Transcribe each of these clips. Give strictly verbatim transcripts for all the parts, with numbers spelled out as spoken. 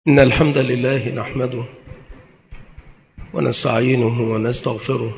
إن الحمد لله نحمده ونستعينه ونستغفره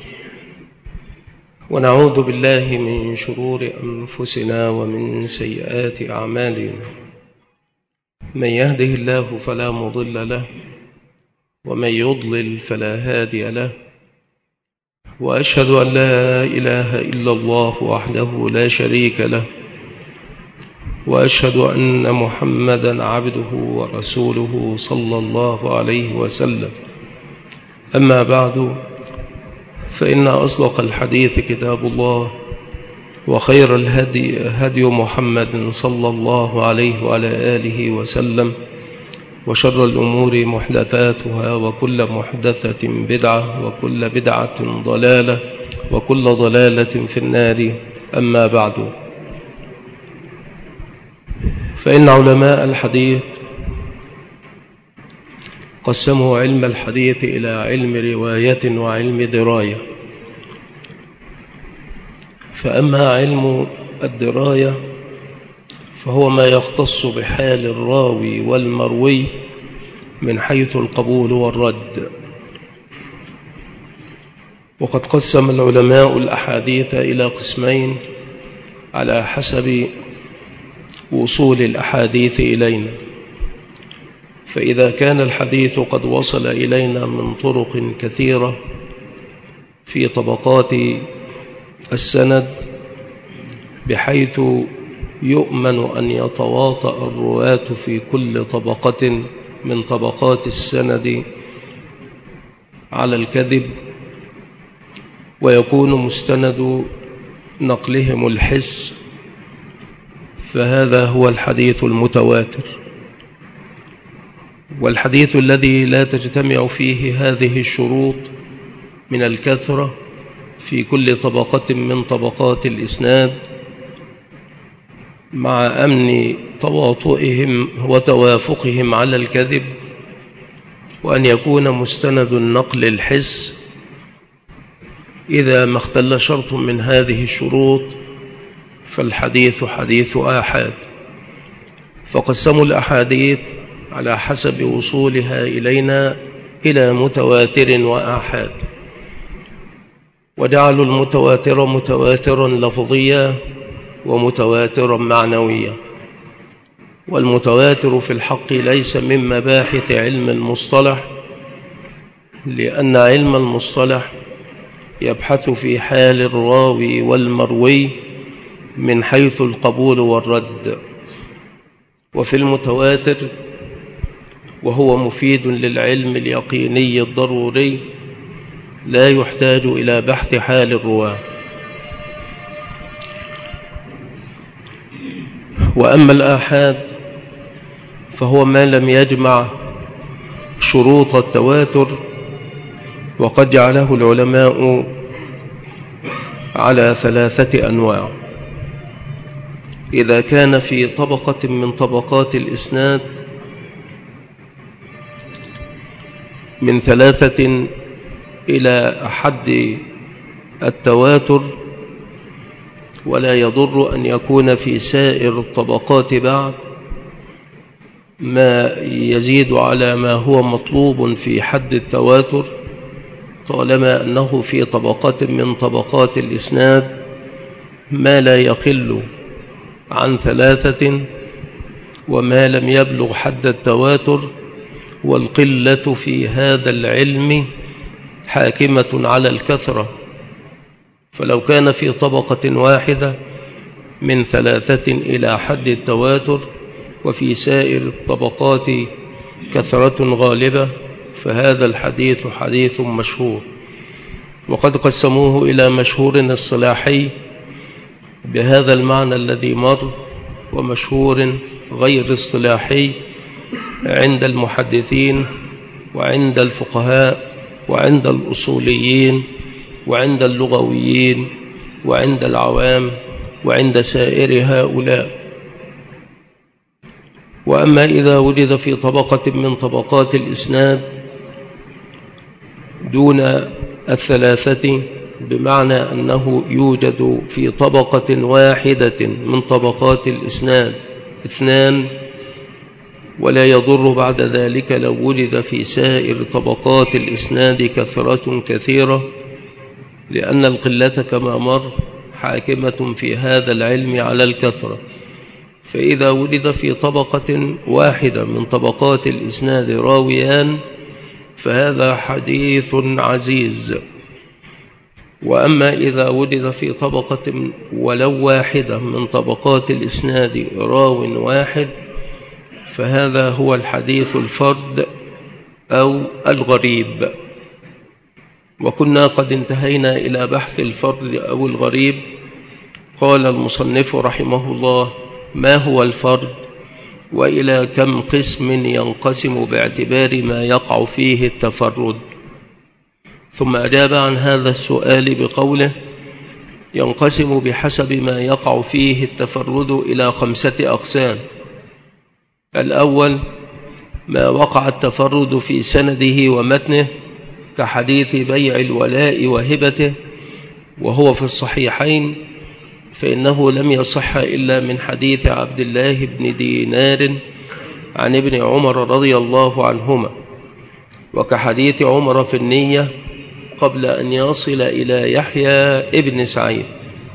ونعوذ بالله من شرور أنفسنا ومن سيئات أعمالنا. من يهده الله فلا مضل له ومن يضلل فلا هادي له، وأشهد أن لا إله إلا الله وحده لا شريك له، وأشهد أن محمدًا عبده ورسوله صلى الله عليه وسلم. أما بعد، فإن أصدق الحديث كتاب الله، وخير الهدي هدي محمد صلى الله عليه وعلى آله وسلم، وشر الأمور محدثاتها، وكل محدثة بدعة، وكل بدعة ضلالة، وكل ضلالة في النار. أما بعد، فإن علماء الحديث قسموا علم الحديث إلى علم رواية وعلم دراية. فأما علم الدراية فهو ما يختص بحال الراوي والمروي من حيث القبول والرد. وقد قسم العلماء الأحاديث إلى قسمين على حسب وصول الأحاديث إلينا. فإذا كان الحديث قد وصل إلينا من طرق كثيرة في طبقات السند، بحيث يؤمن أن يتواطأ الرواة في كل طبقة من طبقات السند على الكذب، ويكون مستند نقلهم الحس، فهذا هو الحديث المتواتر. والحديث الذي لا تجتمع فيه هذه الشروط من الكثرة في كل طبقة من طبقات الإسناد، مع أمن تواطؤهم وتوافقهم على الكذب، وأن يكون مستند النقل الحس، إذا ما اختل شرط من هذه الشروط فالحديث حديث آحاد. فقسموا الأحاديث على حسب وصولها إلينا إلى متواتر وآحاد، وجعلوا المتواتر متواترا لفظيا ومتواترا معنويا. والمتواتر في الحق ليس من مباحث علم المصطلح، لأن علم المصطلح يبحث في حال الراوي والمروي من حيث القبول والرد. وفي المتواتر، وهو مفيد للعلم اليقيني الضروري، لا يحتاج إلى بحث حال الرواة. وأما الآحاد فهو ما لم يجمع شروط التواتر، وقد جعله العلماء على ثلاثة أنواع. إذا كان في طبقة من طبقات الإسناد من ثلاثة إلى حد التواتر، ولا يضر أن يكون في سائر الطبقات بعد ما يزيد على ما هو مطلوب في حد التواتر، طالما أنه في طبقة من طبقات الإسناد ما لا يقل عن ثلاثة، وما لم يبلغ حد التواتر. والقلة في هذا العلم حاكمة على الكثرة، فلو كان في طبقة واحدة من ثلاثة إلى حد التواتر، وفي سائر الطبقات كثرة غالبة، فهذا الحديث حديث مشهور. وقد قسموه إلى مشهور اصطلاحي بهذا المعنى الذي مر، ومشهور غير اصطلاحي عند المحدثين وعند الفقهاء وعند الأصوليين وعند اللغويين وعند العوام وعند سائر هؤلاء. وأما إذا وجد في طبقة من طبقات الإسناد دون الثلاثة، بمعنى أنه يوجد في طبقة واحدة من طبقات الإسناد اثنان، ولا يضر بعد ذلك لو وجد في سائر طبقات الإسناد كثرة كثيرة، لأن القلة كما مر حاكمة في هذا العلم على الكثرة. فإذا وجد في طبقة واحدة من طبقات الإسناد راويان فهذا حديث عزيز. وأما إذا وجد في طبقة ولو واحدة من طبقات الإسناد راو واحد فهذا هو الحديث الفرد أو الغريب. وكنا قد انتهينا إلى بحث الفرد أو الغريب. قال المصنف رحمه الله: ما هو الفرد وإلى كم قسم ينقسم باعتبار ما يقع فيه التفرد؟ ثم أجاب عن هذا السؤال بقوله: ينقسم بحسب ما يقع فيه التفرد إلى خمسة أقسام. الأول ما وقع التفرد في سنده ومتنه كحديث بيع الولاء وهبته، وهو في الصحيحين، فإنه لم يصح إلا من حديث عبد الله بن دينار عن ابن عمر رضي الله عنهما، وكحديث عمر في النية قبل أن يصل إلى يحيى ابن سعيد.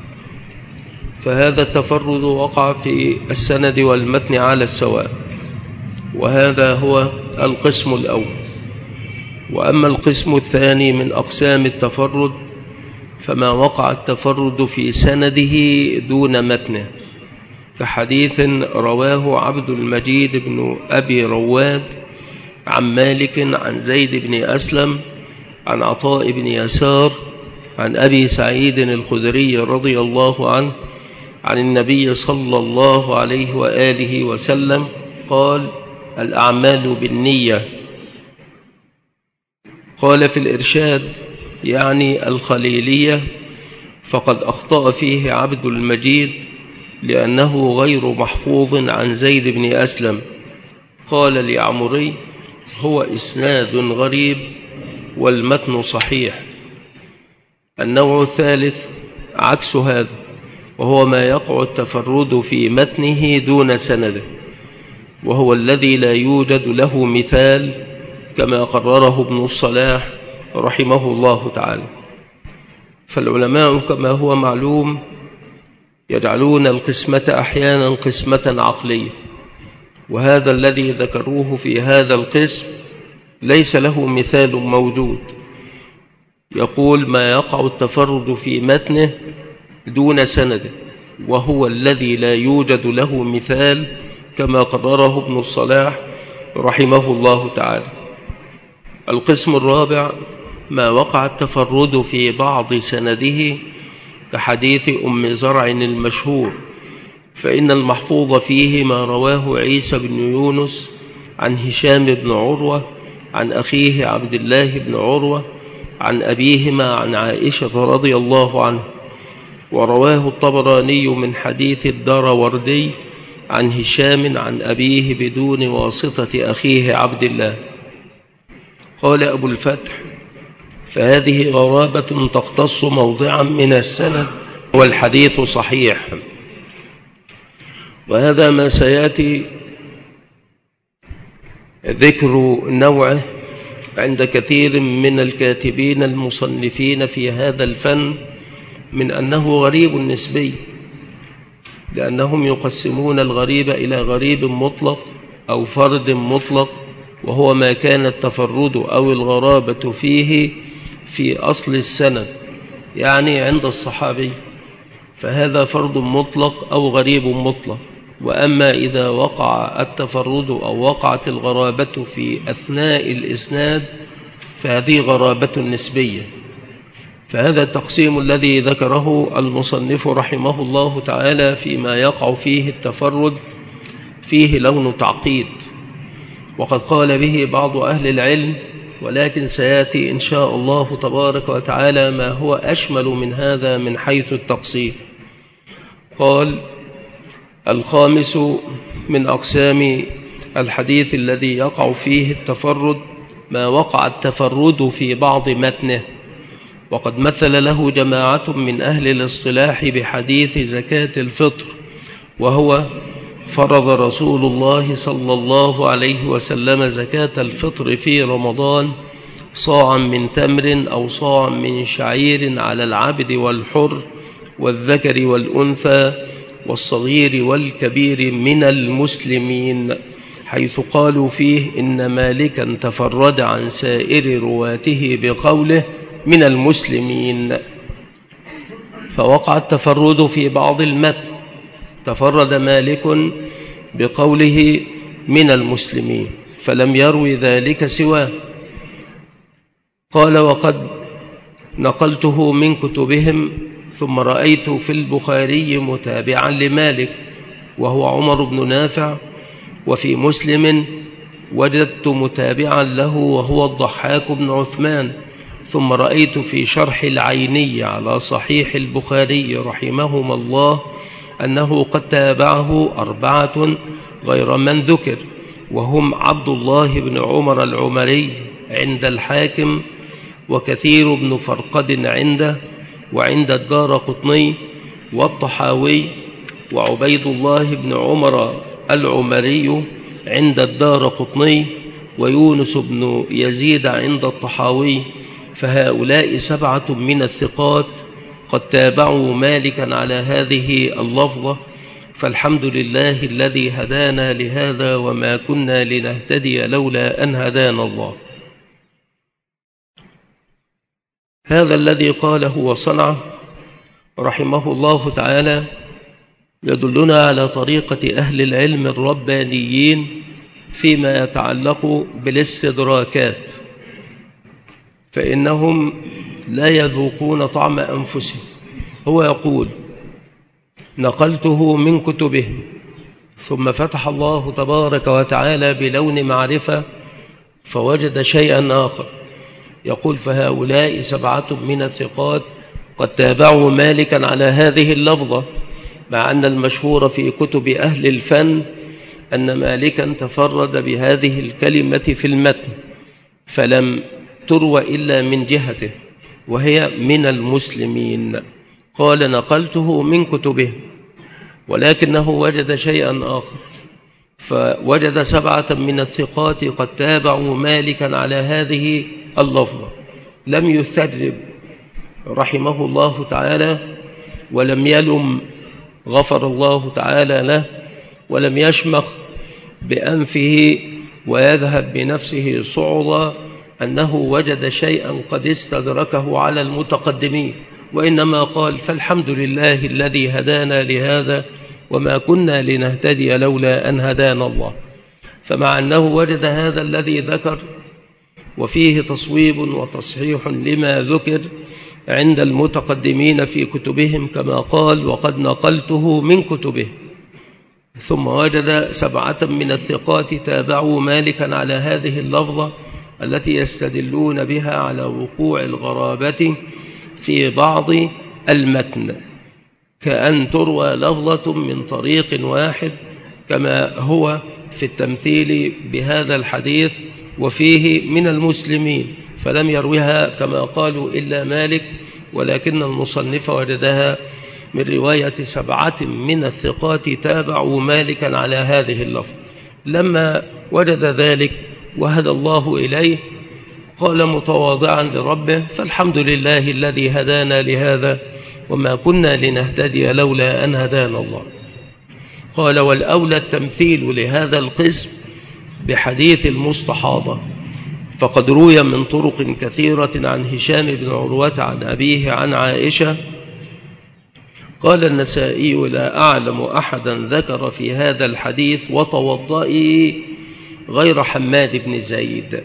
فهذا التفرد وقع في السند والمتن على السواء، وهذا هو القسم الأول. وأما القسم الثاني من أقسام التفرد فما وقع التفرد في سنده دون متنه كحديث رواه عبد المجيد بن أبي رواد عن مالك عن زيد بن أسلم عن عطاء بن يسار عن أبي سعيد الخدري رضي الله عنه عن النبي صلى الله عليه وآله وسلم قال: الأعمال بالنية. قال في الإرشاد يعني الخليلية: فقد أخطأ فيه عبد المجيد لأنه غير محفوظ عن زيد بن أسلم. قال لعمري: هو إسناد غريب والمتن صحيح. النوع الثالث عكس هذا، وهو ما يقع التفرد في متنه دون سنده، وهو الذي لا يوجد له مثال كما قرره ابن الصلاح رحمه الله تعالى. فالعلماء كما هو معلوم يجعلون القسمة أحيانا قسمة عقلية، وهذا الذي ذكروه في هذا القسم ليس له مثال موجود. يقول ما يقع التفرد في متنه دون سنده، وهو الذي لا يوجد له مثال كما قرره ابن الصلاح رحمه الله تعالى. القسم الرابع ما وقع التفرد في بعض سنده كحديث أم زرع المشهور، فإن المحفوظ فيه ما رواه عيسى بن يونس عن هشام بن عروة عن أخيه عبد الله بن عروة عن أبيهما عن عائشة رضي الله عنه، ورواه الطبراني من حديث الداروردي عن هشام عن أبيه بدون واسطة أخيه عبد الله. قال أبو الفتح: فهذه غرابة تختص موضعا من السند والحديث صحيح. وهذا ما سيأتي ذكر نوعه عند كثير من الكاتبين المصنفين في هذا الفن من أنه غريب نسبي، لأنهم يقسمون الغريب إلى غريب مطلق أو فرد مطلق، وهو ما كان التفرد أو الغرابة فيه في أصل السند، يعني عند الصحابي، فهذا فرد مطلق أو غريب مطلق. وأما إذا وقع التفرد أو وقعت الغرابة في أثناء الإسناد فهذه غرابة نسبية. فهذا التقسيم الذي ذكره المصنف رحمه الله تعالى فيما يقع فيه التفرد فيه لون تعقيد، وقد قال به بعض أهل العلم، ولكن سيأتي إن شاء الله تبارك وتعالى ما هو أشمل من هذا من حيث التقسيم. قال: الخامس من أقسام الحديث الذي يقع فيه التفرد ما وقع التفرد في بعض متنه، وقد مثل له جماعة من أهل الاصطلاح بحديث زكاة الفطر، وهو فرض رسول الله صلى الله عليه وسلم زكاة الفطر في رمضان صاعا من تمر أو صاعا من شعير على العبد والحر والذكر والأنثى والصغير والكبير من المسلمين، حيث قالوا فيه إن مالكا تفرد عن سائر رواته بقوله من المسلمين، فوقع التفرد في بعض المتن، تفرد مالك بقوله من المسلمين فلم يروي ذلك سواه. قال وقد نقلته من كتبهم، ثم رأيت في البخاري متابعا لمالك وهو عمر بن نافع، وفي مسلم وجدت متابعا له وهو الضحاك بن عثمان، ثم رأيت في شرح العيني على صحيح البخاري رحمهما الله أنه قد تابعه أربعة غير من ذكر، وهم عبد الله بن عمر العمري عند الحاكم، وكثير بن فرقد عنده وعند الدارقطني والطحاوي، وعبيد الله بن عمر العمري عند الدارقطني، ويونس بن يزيد عند الطحاوي، فهؤلاء سبعة من الثقات قد تابعوا مالكا على هذه اللفظة، فالحمد لله الذي هدانا لهذا وما كنا لنهتدي لولا أن هدانا الله. هذا الذي قاله وصنعه رحمه الله تعالى يدلنا على طريقة أهل العلم الربانيين فيما يتعلق بالاستدراكات، فإنهم لا يذوقون طعم أنفسهم. هو يقول نقلته من كتبهم، ثم فتح الله تبارك وتعالى بلون معرفة فوجد شيئا آخر، يقول فهؤلاء سبعة من الثقات قد تابعوا مالكا على هذه اللفظة، مع أن المشهور في كتب أهل الفن أن مالكا تفرد بهذه الكلمة في المتن فلم تروى إلا من جهته وهي من المسلمين. قال نقلته من كتبه، ولكنه وجد شيئا آخر، فوجد سبعة من الثقات قد تابعوا مالكا على هذه اللفظة، لم يثرب رحمه الله تعالى ولم يلم غفر الله تعالى له، ولم يشمخ بأنفه ويذهب بنفسه صعدا أنه وجد شيئا قد استدركه على المتقدمين، وإنما قال فالحمد لله الذي هدانا لهذا وما كنا لنهتدي لولا أن هدانا الله. فمع أنه وجد هذا الذي ذكر وفيه تصويب وتصحيح لما ذكر عند المتقدمين في كتبهم كما قال وقد نقلته من كتبه، ثم وجد سبعة من الثقات تابعوا مالكا على هذه اللفظة التي يستدلون بها على وقوع الغرابة في بعض المتن، كأن تروى لفظة من طريق واحد كما هو في التمثيل بهذا الحديث وفيه من المسلمين، فلم يروها كما قالوا إلا مالك، ولكن المصنف وجدها من رواية سبعة من الثقات تابعوا مالكا على هذه اللفظ. لما وجد ذلك وهدى الله إليه قال متواضعا لربه فالحمد لله الذي هدانا لهذا وما كنا لنهتدي لولا أن هدانا الله. قال والأولى التمثيل لهذا القسم بحديث المستحاضة، فقد روي من طرق كثيرة عن هشام بن عروة عن أبيه عن عائشة. قال النسائي لا أعلم أحدا ذكر في هذا الحديث وتوضئي غير حماد بن زيد،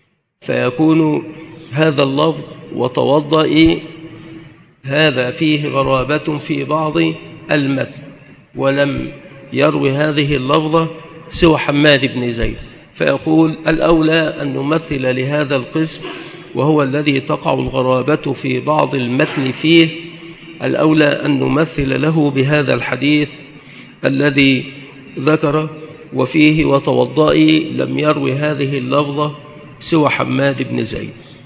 فيكون هذا اللفظ وتوضئي هذا فيه غرابة في بعض المتن، ولم يروي هذه اللفظة سوى حماد بن زيد، فيقول الأولى أن نمثل لهذا القسم وهو الذي تقع الغرابة في بعض المتن فيه، الأولى أن نمثل له بهذا الحديث الذي ذكر وفيه وتوضئي لم يروي هذه اللفظة سوى حماد بن زيد.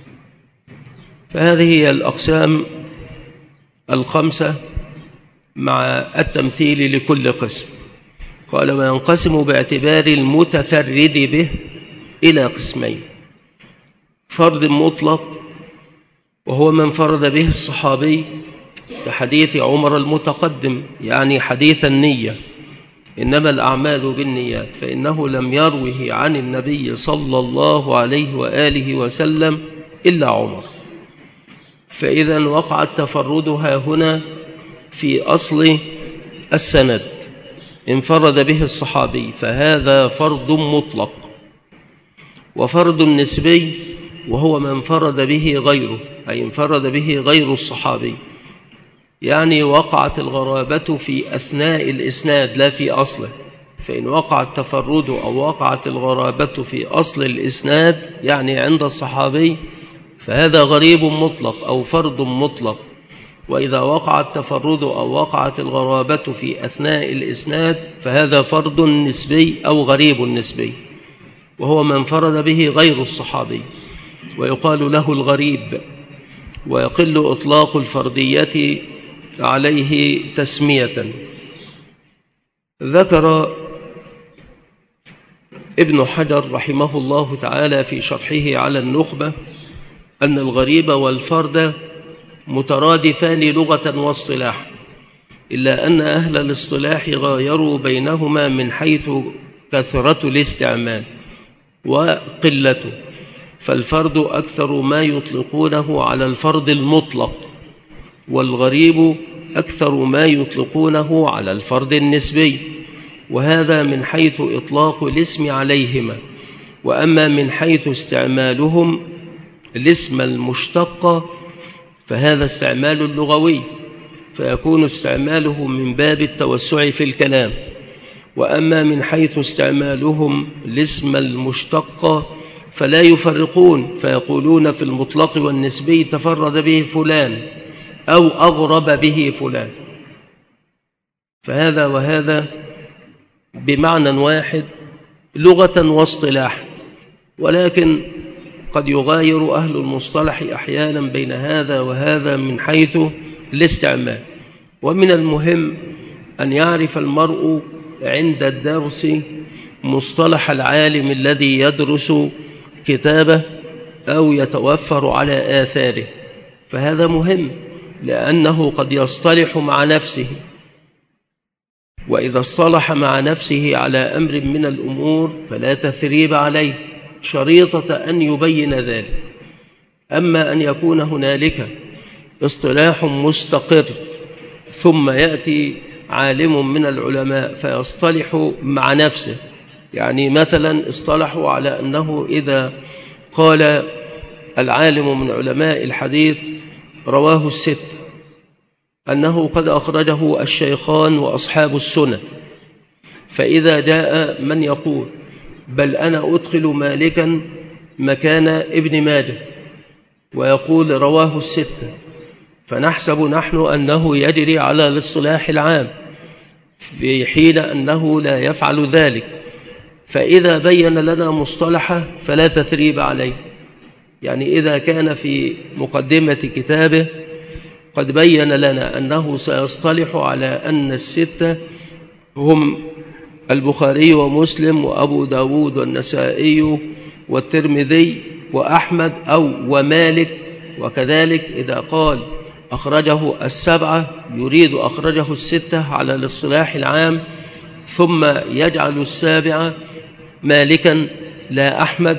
فهذه هي الأقسام الخمسة مع التمثيل لكل قسم. قال: وينقسم باعتبار المتفرد به إلى قسمين: فرد مطلق وهو من فرد به الصحابي كحديث عمر المتقدم، يعني حديث النية، إنما الأعمال بالنيات، فإنه لم يروه عن النبي صلى الله عليه وآله وسلم إلا عمر. فإذا وقع تفردها هنا في أصل السند، انفرد به الصحابي فهذا فرد مطلق. وفرد نسبي وهو من فرد به غيره، أي انفرد به غير الصحابي، يعني وقعت الغرابة في أثناء الإسناد لا في أصله. فإن وقع التفرد أو وقعت الغرابة في أصل الإسناد يعني عند الصحابي فهذا غريب مطلق أو فرد مطلق. وإذا وقع التفرد أو وقعت الغرابة في أثناء الإسناد فهذا فرد نسبي أو غريب نسبي، وهو من فرد به غير الصحابي، ويقال له الغريب. ويقل إطلاق الفردية عليه تسمية. ذكر ابن حجر رحمه الله تعالى في شرحه على النخبة أن الغريب والفرد مترادفان لغة واصطلاحا، إلا أن أهل الاصطلاح غايروا بينهما من حيث كثرة الاستعمال وقلته، فالفرد أكثر ما يطلقونه على الفرد المطلق، والغريب أكثر ما يطلقونه على الفرد النسبي، وهذا من حيث إطلاق الاسم عليهما. وأما من حيث استعمالهم الاسم المشتق فهذا استعمال لغوي، فيكون استعماله من باب التوسع في الكلام. وأما من حيث استعمالهم الاسم المشتق فلا يفرقون، فيقولون في المطلق والنسبي تفرد به فلان أو أغرب به فلان، فهذا وهذا بمعنى واحد لغة واصطلاحا. ولكن قد يغاير أهل المصطلح أحيانا بين هذا وهذا من حيث الاستعمال. ومن المهم أن يعرف المرء عند الدرس مصطلح العالم الذي يدرس كتابه أو يتوفر على آثاره، فهذا مهم لأنه قد يصطلح مع نفسه، وإذا اصطلح مع نفسه على أمر من الأمور فلا تثريب عليه، شريطة أن يبين ذلك. أما أن يكون هنالك اصطلاح مستقر ثم يأتي عالم من العلماء فيصطلح مع نفسه، يعني مثلا اصطلحوا على أنه إذا قال العالم من علماء الحديث رواه الست أنه قد أخرجه الشيخان وأصحاب السنة، فإذا جاء من يقول بل أنا أدخل مالكا مكان ابن ماجه ويقول رواه الستة، فنحسب نحن أنه يجري على الاصطلاح العام في حين أنه لا يفعل ذلك. فإذا بين لنا مصطلحه فلا تثريب عليه، يعني إذا كان في مقدمة كتابه قد بين لنا أنه سيصطلح على أن الستة هم البخاري ومسلم وأبو داود والنسائي والترمذي وأحمد أو ومالك، وكذلك إذا قال أخرجه السبعة يريد أخرجه الستة على الاصطلاح العام، ثم يجعل السابعة مالكا لا أحمد،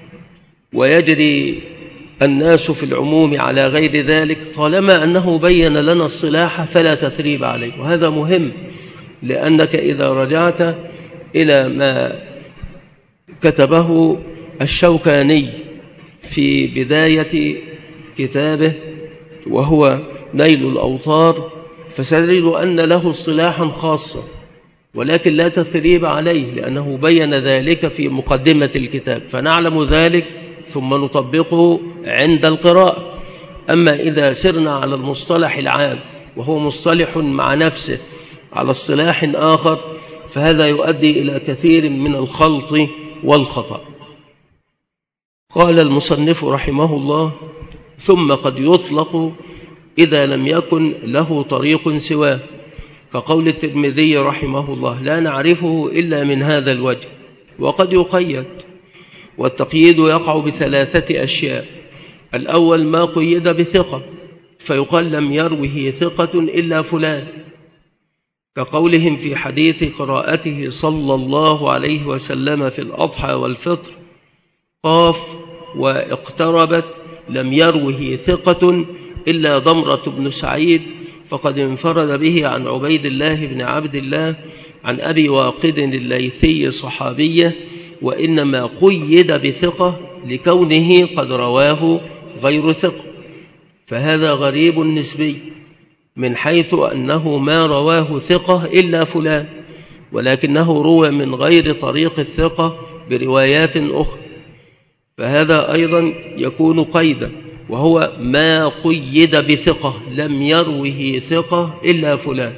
ويجري الناس في العموم على غير ذلك، طالما أنه بين لنا الصلاح فلا تثريب عليه. وهذا مهم، لأنك إذا رجعت إلى ما كتبه الشوكاني في بداية كتابه وهو نيل الأوطار فستجد أن له اصطلاحا خاصا، ولكن لا تثريب عليه لأنه بين ذلك في مقدمة الكتاب، فنعلم ذلك ثم نطبقه عند القراءة. أما إذا سرنا على المصطلح العام وهو مصطلح مع نفسه على اصطلاح آخر فهذا يؤدي إلى كثير من الخلط والخطأ. قال المصنف رحمه الله: ثم قد يطلق إذا لم يكن له طريق سواه، كقول الترمذي رحمه الله: لا نعرفه إلا من هذا الوجه. وقد يقيد، والتقييد يقع بثلاثة أشياء: الأول ما قيد بثقة، فيقال لم يروه ثقة إلا فلان، كقولهم في حديث قراءته صلى الله عليه وسلم في الأضحى والفطر: قاف واقتربت لم يروه ثقة إلا ضمرة بن سعيد، فقد انفرد به عن عبيد الله بن عبد الله عن أبي واقد الليثي صحابية، وإنما قيد بثقة لكونه قد رواه غير ثقة، فهذا غريب نسبي من حيث أنه ما رواه ثقة إلا فلان، ولكنه روى من غير طريق الثقة بروايات أخرى، فهذا أيضا يكون قيدا، وهو ما قيد بثقة لم يروه ثقة إلا فلان.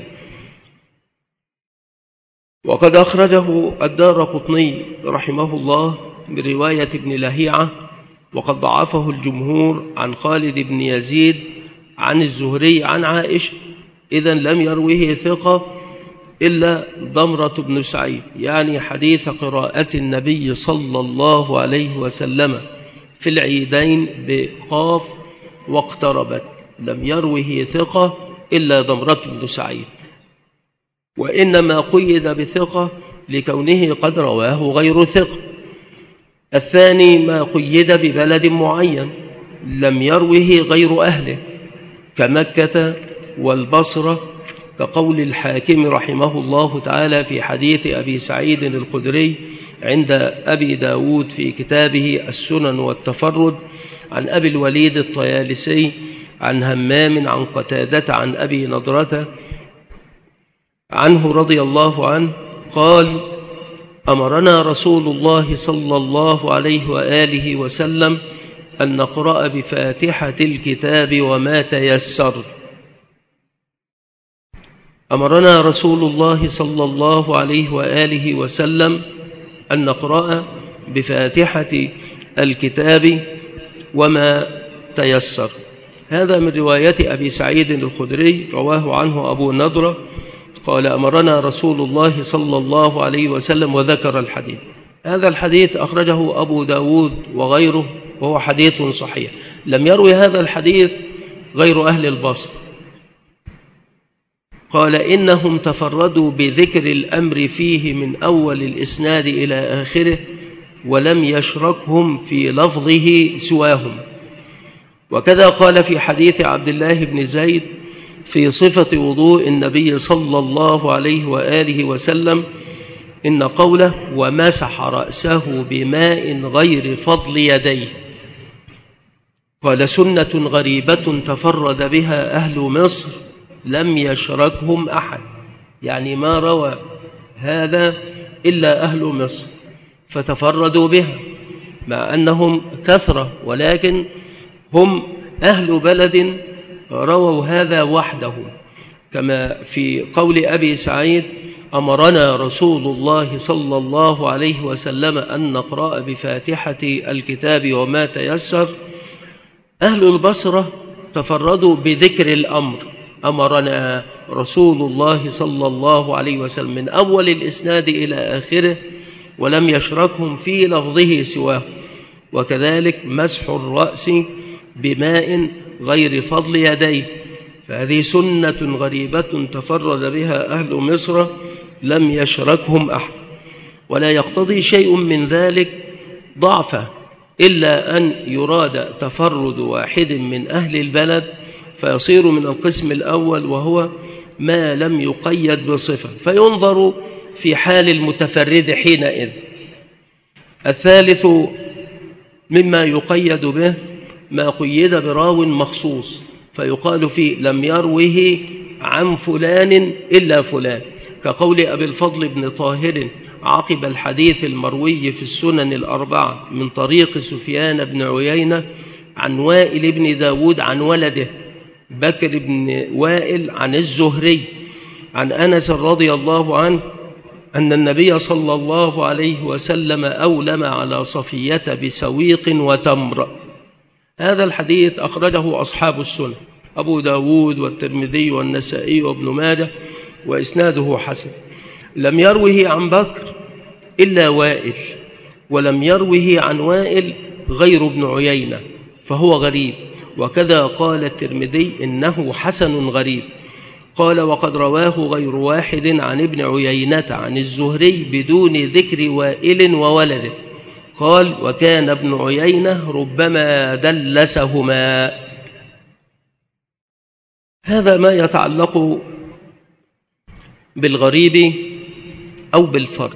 وقد أخرجه الدارقطني رحمه الله برواية ابن لهيعة، وقد ضعفه الجمهور عن خالد بن يزيد عن الزهري عن عائشة، إذن لم يروه ثقة إلا ضمرة بن سعيد، يعني حديث قراءة النبي صلى الله عليه وسلم في العيدين بقاف واقتربت لم يروه ثقة إلا ضمرة بن سعيد، وإنما قيد بثقة لكونه قد رواه غير ثقة. الثاني ما قيد ببلد معين لم يروه غير أهله، كمكة والبصرة، كقول الحاكم رحمه الله تعالى في حديث أبي سعيد الخدري عند أبي داود في كتابه السنن والتفرد عن أبي الوليد الطيالسي عن همام عن قتادة عن أبي نضرة عنه رضي الله عنه قال: أمرنا رسول الله صلى الله عليه وآله وسلم أن نقرأ بفاتحة الكتاب وما تيسر. أمرنا رسول الله صلى الله عليه وآله وسلم أن نقرأ بفاتحة الكتاب وما تيسر. هذا من رواية أبي سعيد الخدري، رواه عنه أبو نضرة قال: أمرنا رسول الله صلى الله عليه وسلم، وذكر الحديث. هذا الحديث أخرجه أبو داود وغيره، وهو حديث صحيح. لم يروي هذا الحديث غير أهل البصر. قال: إنهم تفردوا بذكر الأمر فيه من أول الإسناد إلى آخره، ولم يشركهم في لفظه سواهم. وكذا قال في حديث عبد الله بن زيد في صفة وضوء النبي صلى الله عليه وآله وسلم إن قوله: ومسح رأسه بماء غير فضل يديه، قال: سنة غريبة تفرد بها أهل مصر لم يشركهم أحد، يعني ما روى هذا إلا أهل مصر فتفردوا بها، مع أنهم كثرة، ولكن هم أهل بلد رووا هذا وحدهم، كما في قول أبي سعيد: أمرنا رسول الله صلى الله عليه وسلم أن نقرأ بفاتحة الكتاب وما تيسر. أهل البصرة تفردوا بذكر الأمر: أمرنا رسول الله صلى الله عليه وسلم، من أول الإسناد إلى آخره، ولم يشركهم في لفظه سواه. وكذلك مسح الرأس بماء غير فضل يديه، فهذه سنة غريبة تفرد بها أهل مصر لم يشركهم أحد، ولا يقتضي شيء من ذلك ضعفه، إلا أن يراد تفرد واحد من أهل البلد فيصير من القسم الأول، وهو ما لم يقيد بصفة، فينظر في حال المتفرد حينئذ. الثالث مما يقيد به ما قيد براو مخصوص، فيقال فيه: لم يروه عن فلان إلا فلان، كقول أبي الفضل بن طاهر عقب الحديث المروي في السنن الأربعة من طريق سفيان بن عيينة عن وائل بن داود عن ولده بكر بن وائل عن الزهري عن أنس رضي الله عنه أن النبي صلى الله عليه وسلم أولم على صفية بسويق وتمر. هذا الحديث أخرجه أصحاب السنن، أبو داود والترمذي والنسائي وابن ماجه، وإسناده حسن. لم يروه عن بكر إلا وائل، ولم يروه عن وائل غير ابن عيينة، فهو غريب. وكذا قال الترمذي إنه حسن غريب. قال وقد رواه غير واحد عن ابن عيينة عن الزهري بدون ذكر وائل وولده. قال وكان ابن عيينة ربما دلسهما. هذا ما يتعلق بالغريب أو بالفرد.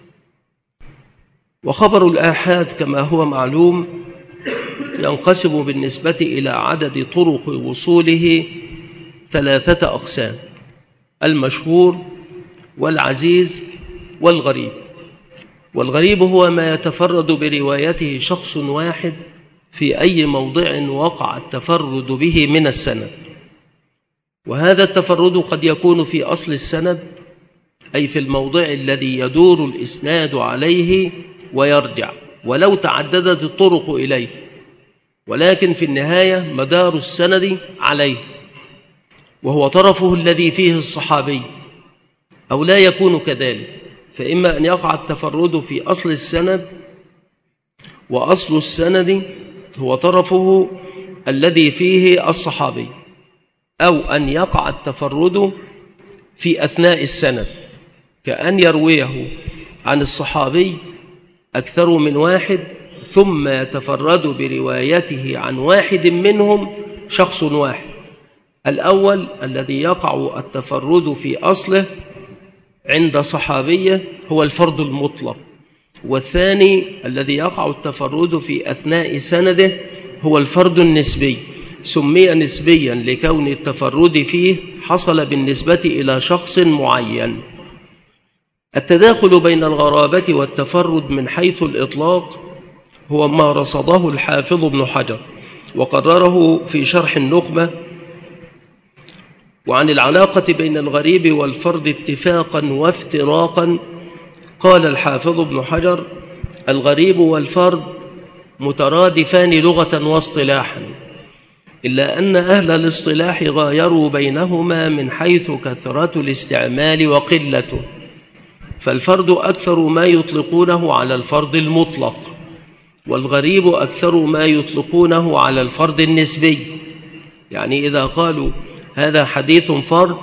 وخبر الآحاد كما هو معلوم ينقسم بالنسبة إلى عدد طرق وصوله ثلاثة أقسام: المشهور والعزيز والغريب. والغريب هو ما يتفرد بروايته شخص واحد في أي موضع وقع التفرد به من السند. وهذا التفرد قد يكون في أصل السند، أي في الموضع الذي يدور الإسناد عليه ويرجع ولو تعددت الطرق إليه، ولكن في النهاية مدار السند عليه، وهو طرفه الذي فيه الصحابي، أو لا يكون كذلك. فإما أن يقع التفرد في أصل السند، وأصل السند هو طرفه الذي فيه الصحابي، أو أن يقع التفرد في أثناء السند، كأن يرويه عن الصحابي أكثر من واحد ثم يتفرد بروايته عن واحد منهم شخص واحد. الأول الذي يقع التفرد في أصله عند صحابية هو الفرد المطلق، والثاني الذي يقع التفرد في أثناء سنده هو الفرد النسبي. سمي نسبيا لكون التفرد فيه حصل بالنسبة إلى شخص معين. التداخل بين الغرابة والتفرد من حيث الإطلاق هو ما رصده الحافظ ابن حجر وقرره في شرح النخبة. وعن العلاقة بين الغريب والفرد اتفاقا وافتراقا قال الحافظ ابن حجر: الغريب والفرد مترادفان لغة واصطلاحا، إلا أن أهل الاصطلاح غايروا بينهما من حيث كثرة الاستعمال وقلته. فالفرد أكثر ما يطلقونه على الفرد المطلق، والغريب أكثر ما يطلقونه على الفرد النسبي. يعني إذا قالوا هذا حديث فرد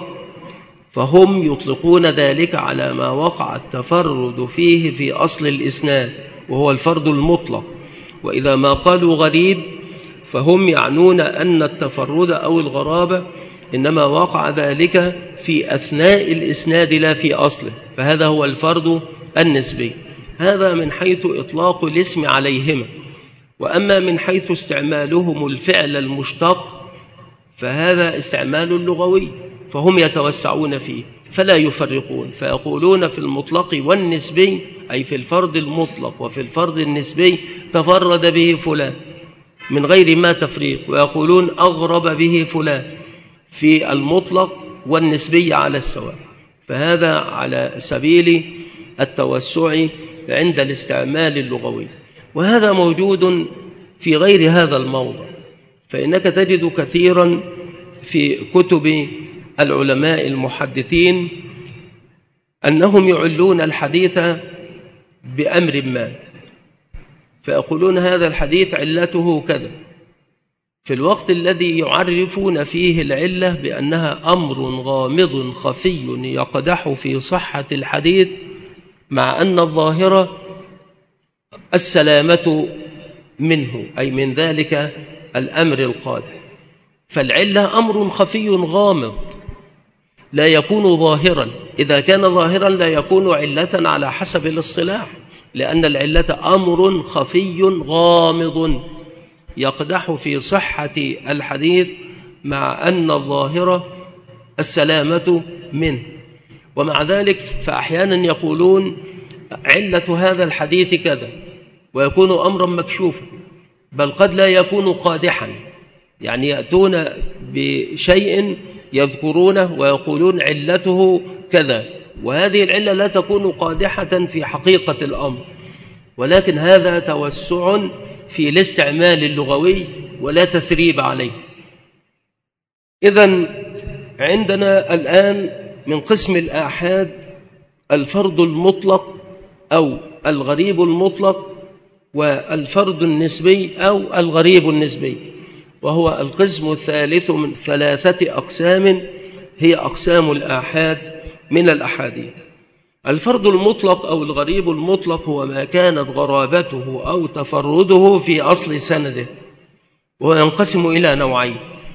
فهم يطلقون ذلك على ما وقع التفرد فيه في أصل الإسناد وهو الفرد المطلق. وإذا ما قالوا غريب فهم يعنون أن التفرد أو الغرابة إنما وقع ذلك في أثناء الإسناد لا في أصله، فهذا هو الفرد النسبي. هذا من حيث إطلاق الاسم عليهما. وأما من حيث استعمالهم الفعل المشتق فهذا استعمال لغوي، فهم يتوسعون فيه فلا يفرقون، فيقولون في المطلق والنسبي، أي في الفرد المطلق وفي الفرد النسبي تفرد به فلان من غير ما تفريق، ويقولون أغرب به فلان في المطلق والنسبي على السواء. فهذا على سبيل التوسع عند الاستعمال اللغوي. وهذا موجود في غير هذا الموضع، فإنك تجد كثيرا في كتب العلماء المحدثين أنهم يعلون الحديث بأمر ما، فيقولون هذا الحديث علته كذا، في الوقت الذي يعرفون فيه العلة بأنها أمر غامض خفي يقدح في صحة الحديث، مع أن الظاهرة السلامة منه، أي من ذلك الأمر القادح. فالعلة أمر خفي غامض لا يكون ظاهرا، إذا كان ظاهرا لا يكون علة على حسب الاصطلاح، لأن العلة أمر خفي غامض يقدح في صحة الحديث، مع أن الظاهرة السلامة منه. ومع ذلك فأحيانا يقولون علة هذا الحديث كذا، ويكون أمرا مكشوفا، بل قد لا يكون قادحا، يعني يأتون بشيء يذكرونه ويقولون علته كذا، وهذه العلة لا تكون قادحة في حقيقة الأمر، ولكن هذا توسع في الاستعمال اللغوي ولا تثريب عليه. إذن عندنا الآن من قسم الآحاد الفرد المطلق أو الغريب المطلق، والفرد النسبي أو الغريب النسبي، وهو القسم الثالث من ثلاثة أقسام هي أقسام الآحاد من الأحاديث. الفرد المطلق أو الغريب المطلق هو ما كانت غرابته أو تفرده في أصل سنده، وينقسم إلى نوعين: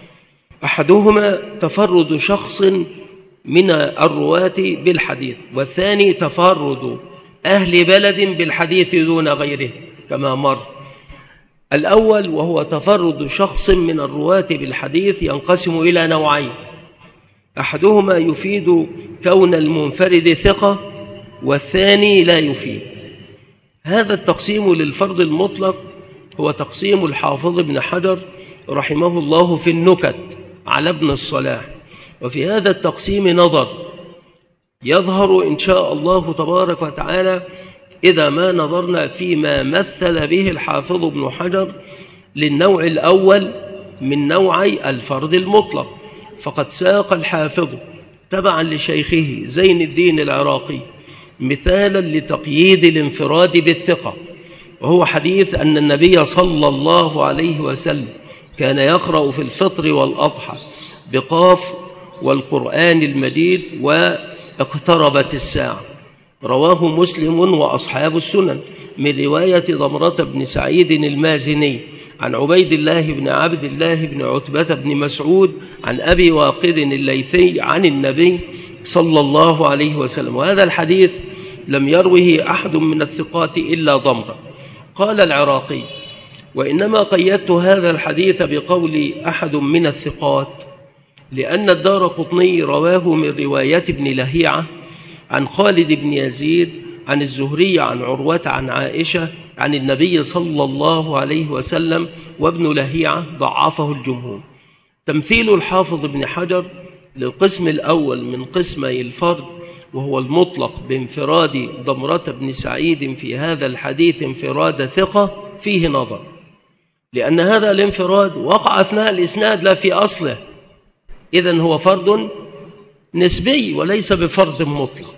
أحدهما تفرد شخص من الرواة بالحديث، والثاني تفرد أهل بلد بالحديث دون غيره كما مر. الأول وهو تفرد شخص من الرواة بالحديث ينقسم إلى نوعين: أحدهما يفيد كون المنفرد ثقة، والثاني لا يفيد. هذا التقسيم للفرد المطلق هو تقسيم الحافظ ابن حجر رحمه الله في النكت على ابن الصلاح. وفي هذا التقسيم نظر يظهر إن شاء الله تبارك وتعالى إذا ما نظرنا فيما مثل به الحافظ ابن حجر للنوع الأول من نوعي الفرد المطلق. فقد ساق الحافظ تبعا لشيخه زين الدين العراقي مثالا لتقييد الانفراد بالثقة، وهو حديث أن النبي صلى الله عليه وسلم كان يقرأ في الفطر والأضحى بقاف والقرآن المجيد واقتربت الساعة، رواه مسلم وأصحاب السنن من رواية ضمرة بن سعيد المازني عن عبيد الله بن عبد الله بن عتبة بن مسعود عن أبي واقد الليثي عن النبي صلى الله عليه وسلم. وهذا الحديث لم يروه أحد من الثقات إلا ضمرة. قال العراقي: وإنما قيدت هذا الحديث بقول أحد من الثقات لأن الدارقطني رواه من رواية ابن لهيعة عن خالد بن يزيد عن الزهري عن عروة عن عائشة عن النبي صلى الله عليه وسلم، وابن لهيعة ضعفه الجمهور. تمثيل الحافظ ابن حجر للقسم الأول من قسمي الفرد وهو المطلق بانفراد ضمرة بن سعيد في هذا الحديث انفراد ثقة فيه نظر، لأن هذا الانفراد وقع أثناء الإسناد لا في أصله، إذن هو فرد نسبي وليس بفرد مطلق.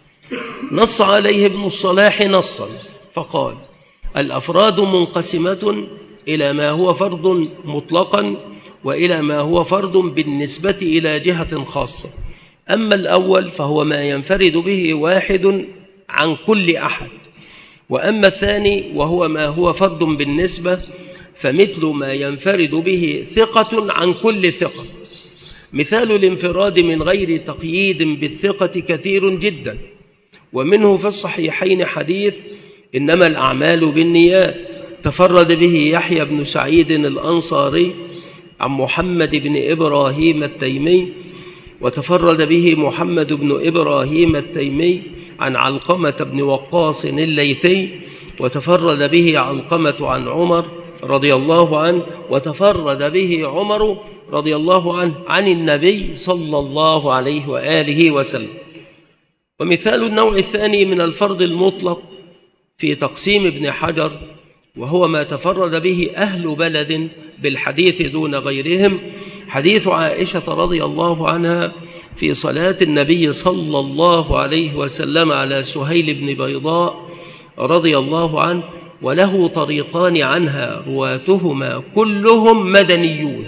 نص عليه ابن الصلاح نصا فقال: الأفراد منقسمة إلى ما هو فرد مطلقا وإلى ما هو فرد بالنسبة إلى جهة خاصة. أما الأول فهو ما ينفرد به واحد عن كل أحد، وأما الثاني وهو ما هو فرد بالنسبة فمثل ما ينفرد به ثقة عن كل ثقة. مثال الانفراد من غير تقييد بالثقة كثير جدا، ومنه في الصحيحين حديث إنما الأعمال بالنيات تفرد به يحيى بن سعيد الأنصاري عن محمد بن إبراهيم التيمي، وتفرد به محمد بن إبراهيم التيمي عن علقمة بن وقاص الليثي، وتفرد به علقمة عن عمر رضي الله عنه، وتفرد به عمر رضي الله عنه عن النبي صلى الله عليه وآله وسلم. ومثال النوع الثاني من الفرد المطلق في تقسيم ابن حجر وهو ما تفرد به أهل بلد بالحديث دون غيرهم حديث عائشة رضي الله عنها في صلاة النبي صلى الله عليه وسلم على سهيل بن بيضاء رضي الله عنه، وله طريقان عنها رواتهما كلهم مدنيون.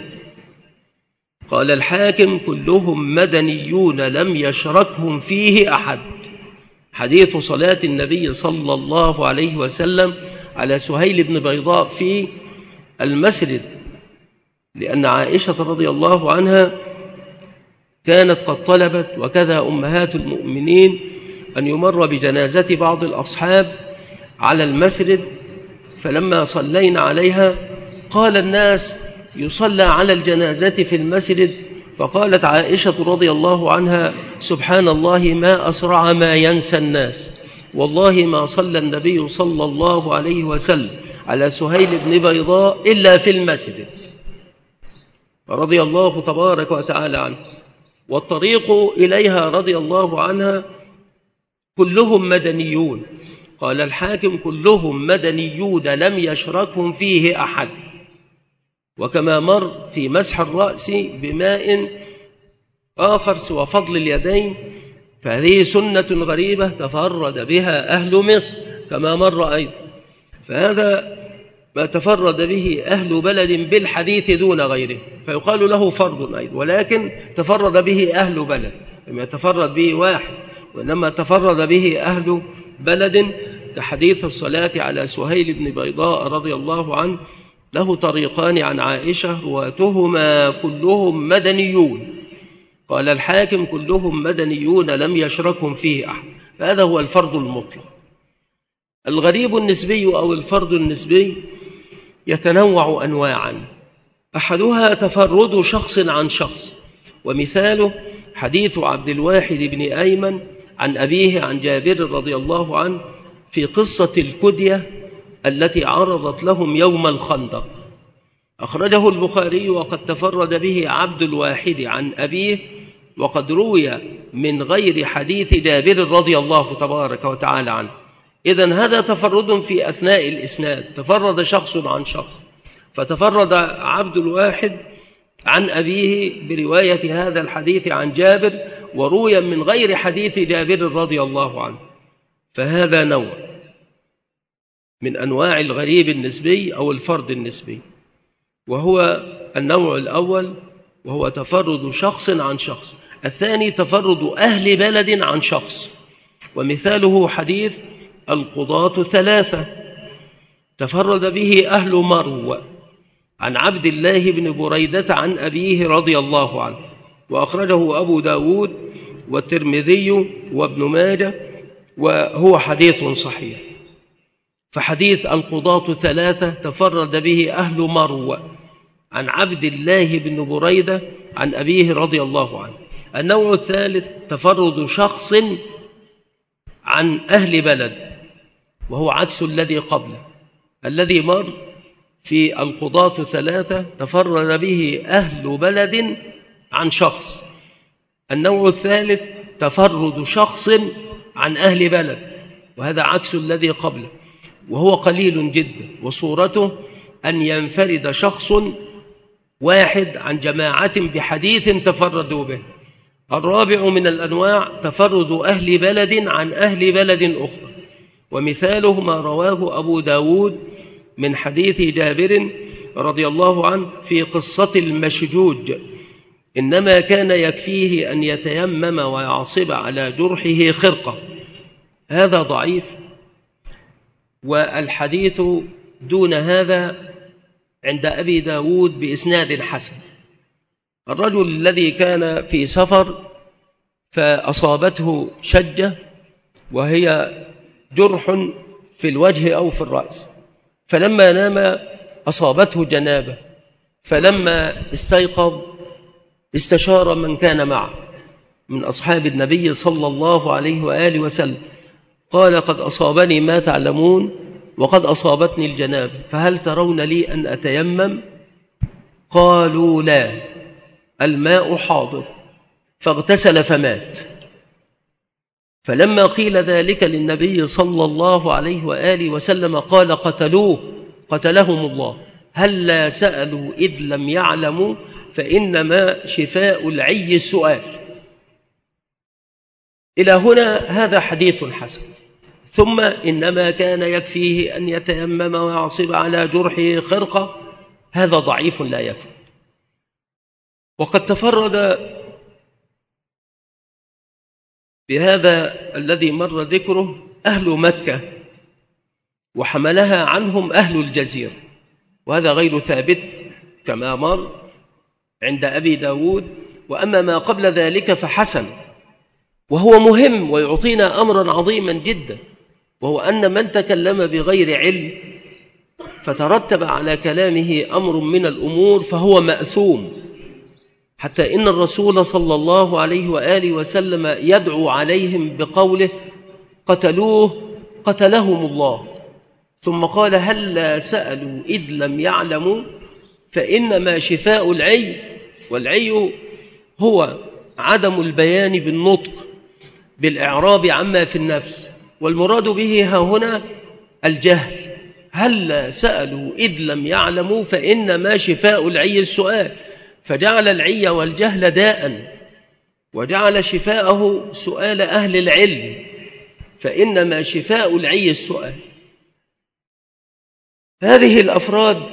قال الحاكم: كلهم مدنيون لم يشركهم فيه أحد. حديث صلاة النبي صلى الله عليه وسلم على سهيل بن بيضاء في المسجد، لأن عائشة رضي الله عنها كانت قد طلبت وكذا أمهات المؤمنين أن يمر بجنازة بعض الأصحاب على المسجد، فلما صلينا عليها قال الناس: يصلى على الجنازة في المسجد، فقالت عائشة رضي الله عنها: سبحان الله ما أسرع ما ينسى الناس، والله ما صلى النبي صلى الله عليه وسلم على سهيل بن بيضاء إلا في المسجد، رضي الله تبارك وتعالى عنه. والطريق إليها رضي الله عنها كلهم مدنيون. قال الحاكم: كلهم مدنيون لم يشركهم فيه أحد. وكما مر في مسح الرأس بماء آخر سوى فضل اليدين فهذه سنة غريبة تفرد بها أهل مصر كما مر أيضا. فهذا ما تفرد به أهل بلد بالحديث دون غيره فيقال له فرض أيضا، ولكن تفرد به أهل بلد، لم يتفرد به واحد وإنما تفرد به أهل بلد، كحديث الصلاة على سهيل بن بيضاء رضي الله عنه، له طريقان عن عائشة رواتهما كلهم مدنيون، قال الحاكم كلهم مدنيون لم يشركهم فيه أحد. فهذا هو الفرض المطلق. الغريب النسبي أو الفرض النسبي يتنوع أنواعا، أحدها تفرد شخص عن شخص، ومثاله حديث عبد الواحد بن أيمن عن أبيه عن جابر رضي الله عنه في قصة الكدية التي عرضت لهم يوم الخندق، أخرجه البخاري وقد تفرد به عبد الواحد عن أبيه، وقد روي من غير حديث جابر رضي الله تبارك وتعالى عنه. إذن هذا تفرد في أثناء الإسناد، تفرد شخص عن شخص، فتفرد عبد الواحد عن أبيه برواية هذا الحديث عن جابر، وروي من غير حديث جابر رضي الله عنه. فهذا نوع من أنواع الغريب النسبي أو الفرد النسبي، وهو النوع الأول وهو تفرد شخص عن شخص. الثاني تفرد أهل بلد عن شخص، ومثاله حديث القضاة ثلاثة تفرد به أهل مرو عن عبد الله بن بريدة عن أبيه رضي الله عنه، وأخرجه أبو داود والترمذي وابن ماجه، وهو حديث صحيح. فحديث القضاة ثلاثة تفرد به أهل مرو عن عبد الله بن بريدة عن أبيه رضي الله عنه. النوع الثالث تفرد شخص عن أهل بلد، وهو عكس الذي قبله. الذي مر في القضاة ثلاثة تفرد به أهل بلد عن شخص. النوع الثالث تفرد شخص عن أهل بلد، وهذا عكس الذي قبله، وهو قليل جدا، وصورته أن ينفرد شخص واحد عن جماعة بحديث تفردوا به. الرابع من الأنواع تفرد أهل بلد عن أهل بلد أخرى، ومثاله ما رواه أبو داود من حديث جابر رضي الله عنه في قصة المشجوج، إنما كان يكفيه أن يتيمم ويعصب على جرحه خرقة. هذا ضعيف، والحديث دون هذا عند أبي داود بإسناد حسن. الرجل الذي كان في سفر فأصابته شجة، وهي جرح في الوجه أو في الرأس، فلما نام أصابته جنابة، فلما استيقظ استشار من كان معه من أصحاب النبي صلى الله عليه وآله وسلم، قال قد أصابني ما تعلمون وقد أصابتني الجنابة، فهل ترون لي أن أتيمم؟ قالوا لا، الماء حاضر، فاغتسل فمات. فلما قيل ذلك للنبي صلى الله عليه وآله وسلم قال قتلوه قتلهم الله، هل لا سألوا إذ لم يعلموا، فإنما شفاء العي السؤال. إلى هنا هذا حديث حسن. ثم إنما كان يكفيه أن يتيمم ويعصب على جرحه خرقة، هذا ضعيف لا يكفي. وقد تفرد بهذا الذي مر ذكره أهل مكة، وحملها عنهم أهل الجزيرة، وهذا غير ثابت كما مر عند أبي داود. وأما ما قبل ذلك فحسن، وهو مهم ويعطينا أمرا عظيما جدا، وهو أن من تكلم بغير علم فترتب على كلامه أمر من الأمور فهو مأثوم، حتى إن الرسول صلى الله عليه وآله وسلم يدعو عليهم بقوله قتلوه قتلهم الله، ثم قال هل لا سألوا إذ لم يعلموا، فإنما شفاء العي، والعي هو عدم البيان بالنطق بالإعراب عما في النفس، والمراد به ها هنا الجهل. هل لا سألوا إذ لم يعلموا، فإنما شفاء العي السؤال، فجعل العي والجهل داء، وجعل شفاءه سؤال أهل العلم، فإنما شفاء العي السؤال. هذه الأفراد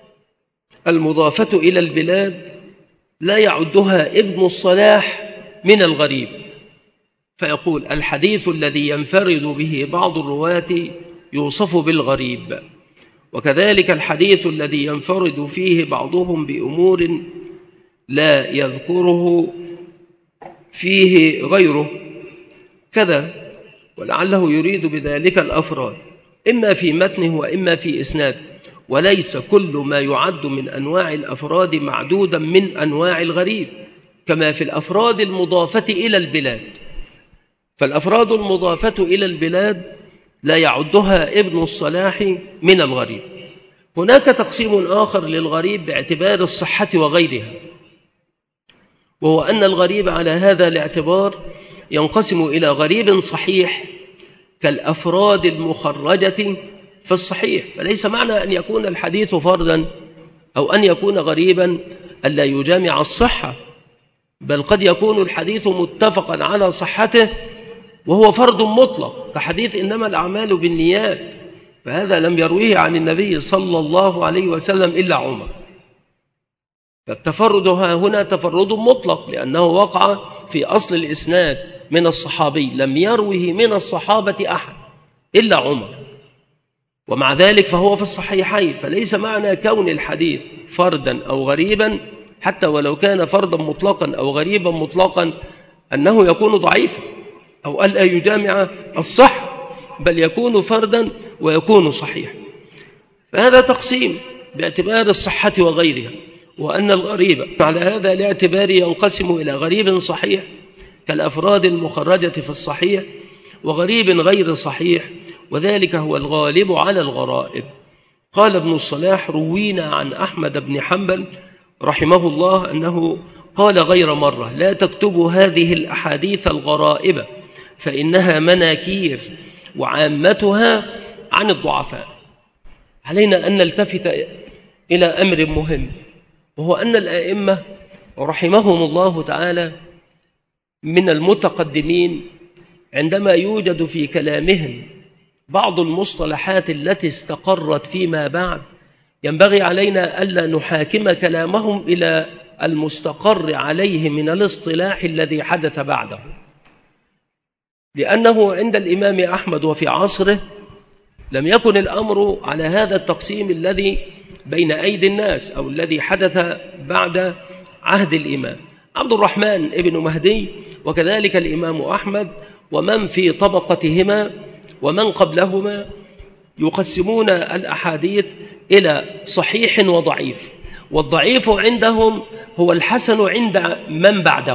المضافة إلى البلاد لا يعدها ابن الصلاح من الغريب، فيقول: الحديث الذي ينفرد به بعض الرواة يوصف بالغريب، وكذلك الحديث الذي ينفرد فيه بعضهم بأمور لا يذكره فيه غيره كذا، ولعله يريد بذلك الأفراد إما في متنه وإما في إسناده، وليس كل ما يعد من أنواع الأفراد معدودا من أنواع الغريب، كما في الأفراد المضافة إلى البلاد. فالأفراد المضافة إلى البلاد لا يعدها ابن الصلاح من الغريب. هناك تقسيم آخر للغريب باعتبار الصحة وغيرها، وهو أن الغريب على هذا الاعتبار ينقسم إلى غريب صحيح كالأفراد المخرجة في الصحيح، فليس معنى أن يكون الحديث فردا أو أن يكون غريبا ألا يجامع الصحة، بل قد يكون الحديث متفقا على صحته وهو فرد مطلق، كحديث إنما الأعمال بالنيات، فهذا لم يرويه عن النبي صلى الله عليه وسلم إلا عمر. فالتفرد ها هنا تفرد مطلق، لأنه وقع في أصل الإسناد من الصحابي، لم يروه من الصحابة أحد إلا عمر، ومع ذلك فهو في الصحيحين. فليس معنى كون الحديث فردا أو غريبا، حتى ولو كان فردا مطلقا أو غريبا مطلقا، أنه يكون ضعيفا أو ألا يجامع الصح، بل يكون فردا ويكون صحيح. فهذا تقسيم باعتبار الصحة وغيرها، وأن الغريب على هذا الاعتبار ينقسم إلى غريب صحيح كالأفراد المخرجة في الصحيح، وغريب غير صحيح، وذلك هو الغالب على الغرائب. قال ابن الصلاح: روينا عن أحمد بن حنبل رحمه الله أنه قال غير مرة: لا تكتبوا هذه الأحاديث الغرائب فإنها مناكير وعامتها عن الضعفاء. علينا أن نلتفت إلى أمر مهم، وهو أن الآئمة رحمهم الله تعالى من المتقدمين عندما يوجد في كلامهم بعض المصطلحات التي استقرت فيما بعد، ينبغي علينا ألا نحاكم كلامهم إلى المستقر عليه من الاصطلاح الذي حدث بعده، لأنه عند الإمام أحمد وفي عصره لم يكن الأمر على هذا التقسيم الذي بين أيدي الناس أو الذي حدث بعد عهد الإمام عبد الرحمن ابن مهدي، وكذلك الإمام أحمد ومن في طبقتهما ومن قبلهما يقسمون الأحاديث إلى صحيح وضعيف، والضعيف عندهم هو الحسن عند من بعده.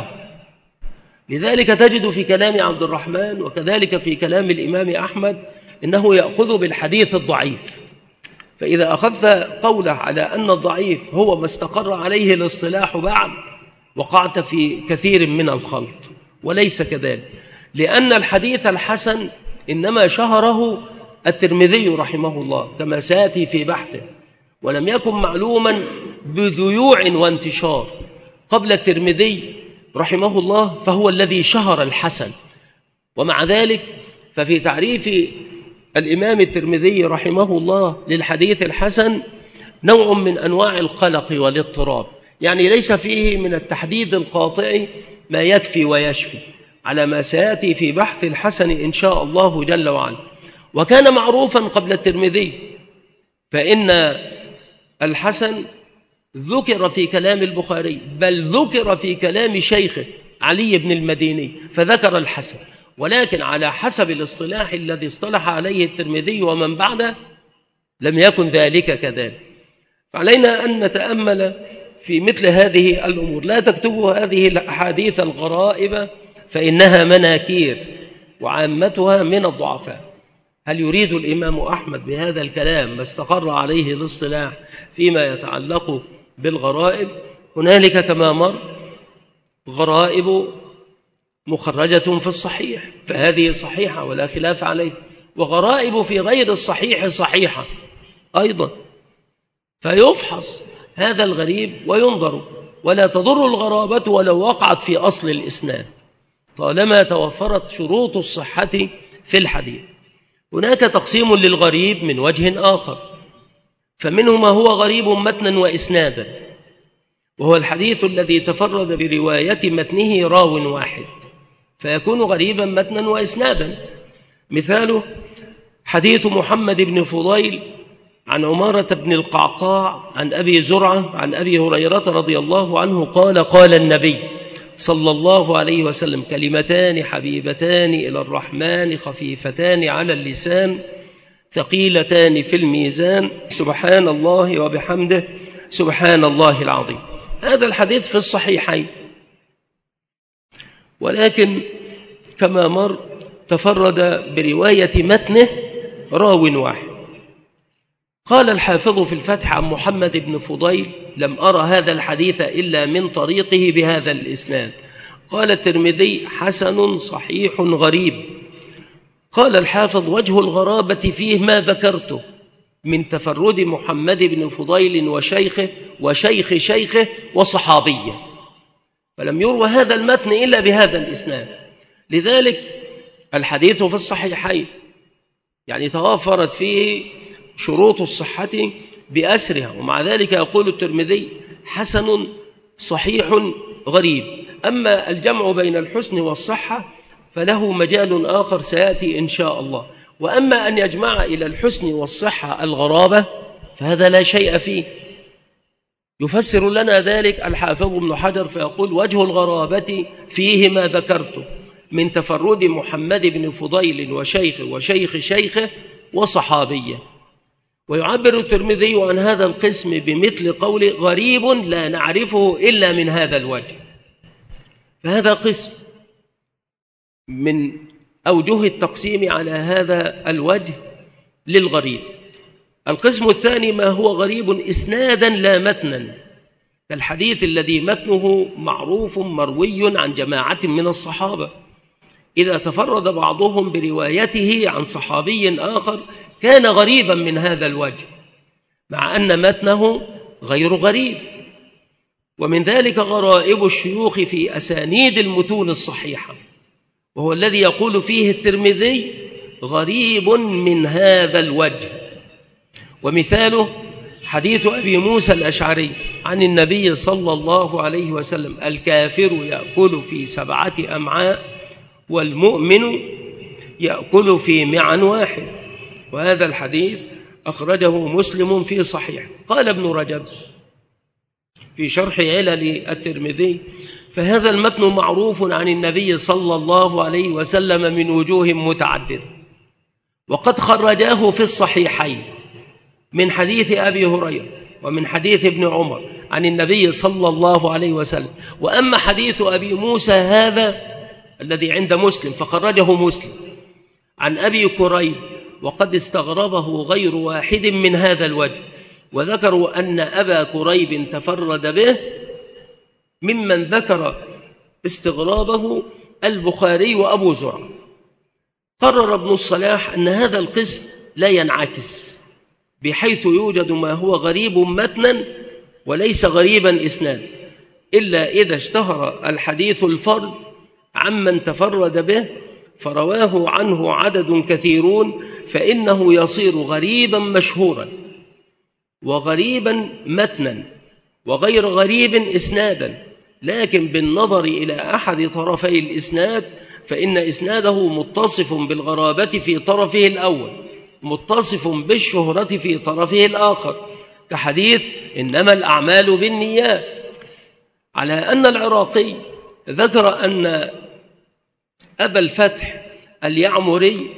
لذلك تجد في كلام عبد الرحمن وكذلك في كلام الإمام أحمد إنه يأخذ بالحديث الضعيف، فإذا أخذت قوله على أن الضعيف هو ما استقر عليه الاصطلاح بعد، وقعت في كثير من الخلط، وليس كذلك، لأن الحديث الحسن إنما شهره الترمذي رحمه الله كما سيأتي في بحثه، ولم يكن معلوما بذيوع وانتشار قبل الترمذي رحمه الله، فهو الذي شهر الحسن. ومع ذلك ففي تعريف الإمام الترمذي رحمه الله للحديث الحسن نوع من أنواع القلق والاضطراب، يعني ليس فيه من التحديد القاطع ما يكفي ويشفي، على ما سيأتي في بحث الحسن إن شاء الله جل وعلا. وكان معروفا قبل الترمذي، فإن الحسن ذكر في كلام البخاري، بل ذكر في كلام شيخه علي بن المديني فذكر الحسن، ولكن على حسب الاصطلاح الذي اصطلح عليه الترمذي ومن بعده لم يكن ذلك كذلك. فعلينا أن نتأمل في مثل هذه الأمور. لا تكتبوا هذه الأحاديث الغرائب فإنها مناكير وعامتها من الضعفاء. هل يريد الإمام أحمد بهذا الكلام ما استقر عليه الاصطلاح فيما يتعلق بالغرائب؟ هنالك كما مر غرائب مخرجة في الصحيح، فهذه صحيحة ولا خلاف عليه، وغرائب في غير الصحيح صحيحة أيضا، فيفحص هذا الغريب وينظر، ولا تضر الغرابة ولو وقعت في أصل الإسناد. طالما توفرت شروط الصحة في الحديث. هناك تقسيم للغريب من وجه آخر، فمنه ما هو غريب متنا وإسنادا، وهو الحديث الذي تفرد برواية متنه راو واحد فيكون غريبا متنا وإسنادا. مثاله حديث محمد بن فضيل عن عمارة بن القعقاع عن أبي زرعة عن أبي هريرة رضي الله عنه قال قال النبي صلى الله عليه وسلم: كلمتان حبيبتان إلى الرحمن خفيفتان على اللسان ثقيلتان في الميزان سبحان الله وبحمده سبحان الله العظيم. هذا الحديث في الصحيحين، ولكن كما مر تفرد برواية متنه راو واحد. قال الحافظ في الفتح عن محمد بن فضيل: لم أرى هذا الحديث إلا من طريقه بهذا الإسناد. قال الترمذي: حسن صحيح غريب. قال الحافظ: وجه الغرابة فيه ما ذكرته من تفرد محمد بن فضيل وشيخه وشيخ شيخه وصحابيه، فلم يروى هذا المتن إلا بهذا الإسناد. لذلك الحديث في الصحيحين، يعني توافرت فيه شروط الصحة بأسرها، ومع ذلك يقول الترمذي: حسن صحيح غريب. أما الجمع بين الحسن والصحة فله مجال آخر سيأتي إن شاء الله. وأما أن يجمع إلى الحسن والصحة الغرابة فهذا لا شيء فيه. يفسر لنا ذلك الحافظ ابن حجر فيقول: وجه الغرابة فيه ما ذكرته من تفرد محمد بن فضيل وشيخه وشيخ شيخه وصحابيه. ويعبر الترمذي عن هذا القسم بمثل قول: غريب لا نعرفه إلا من هذا الوجه. فهذا قسم من أوجه التقسيم على هذا الوجه للغريب. القسم الثاني ما هو غريب إسنادا لا متنا، كالحديث الذي متنه معروف مروي عن جماعة من الصحابة، إذا تفرد بعضهم بروايته عن صحابي آخر كان غريبا من هذا الوجه، مع أن متنه غير غريب. ومن ذلك غرائب الشيوخ في أسانيد المتون الصحيحة، وهو الذي يقول فيه الترمذي: غريب من هذا الوجه. ومثاله حديث أبي موسى الأشعري عن النبي صلى الله عليه وسلم: الكافر يأكل في سبعة أمعاء والمؤمن يأكل في معن واحد. وهذا الحديث أخرجه مسلم في صحيح. قال ابن رجب في شرح علل الترمذي: فهذا المتن معروف عن النبي صلى الله عليه وسلم من وجوه متعددة، وقد خرجاه في الصحيحين من حديث أبي هريرة ومن حديث ابن عمر عن النبي صلى الله عليه وسلم. وأما حديث أبي موسى هذا الذي عند مسلم فخرجه مسلم عن أبي كريب، وقد استغربه غير واحد من هذا الوجه، وذكروا أن أبا كريب تفرد به، ممن ذكر استغرابه البخاري وأبو زرع. قرر ابن الصلاح أن هذا القسم لا ينعكس، بحيث يوجد ما هو غريب متنا وليس غريبا إسنادا، إلا إذا اشتهر الحديث الفرد عمن تفرد به فرواه عنه عدد كثيرون، فإنه يصير غريبا مشهورا وغريبا متنا وغير غريب إسنادا. لكن بالنظر إلى أحد طرفي الإسناد فإن إسناده متصف بالغرابة في طرفه الأول، متصف بالشهرة في طرفه الآخر، كحديث إنما الأعمال بالنيات. على أن العراقي ذكر أن أبا الفتح اليعمري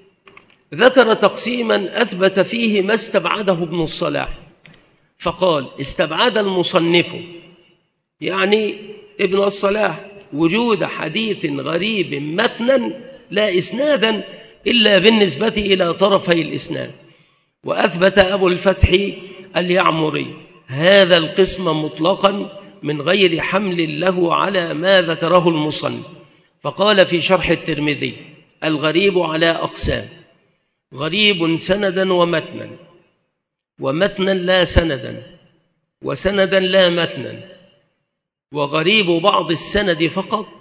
ذكر تقسيما أثبت فيه ما استبعده ابن الصلاح، فقال: استبعد المصنف، يعني ابن الصلاح، وجود حديث غريب متنا لا إسنادا إلا بالنسبة إلى طرفي الإسناد. وأثبت أبو الفتح اليعمري هذا القسم مطلقا من غير حمل له على ما ذكره المصنف، فقال في شرح الترمذي: الغريب على أقسام: غريب سندا ومتنا، ومتنا لا سندا، وسندا لا متنا، وغريب بعض السند فقط،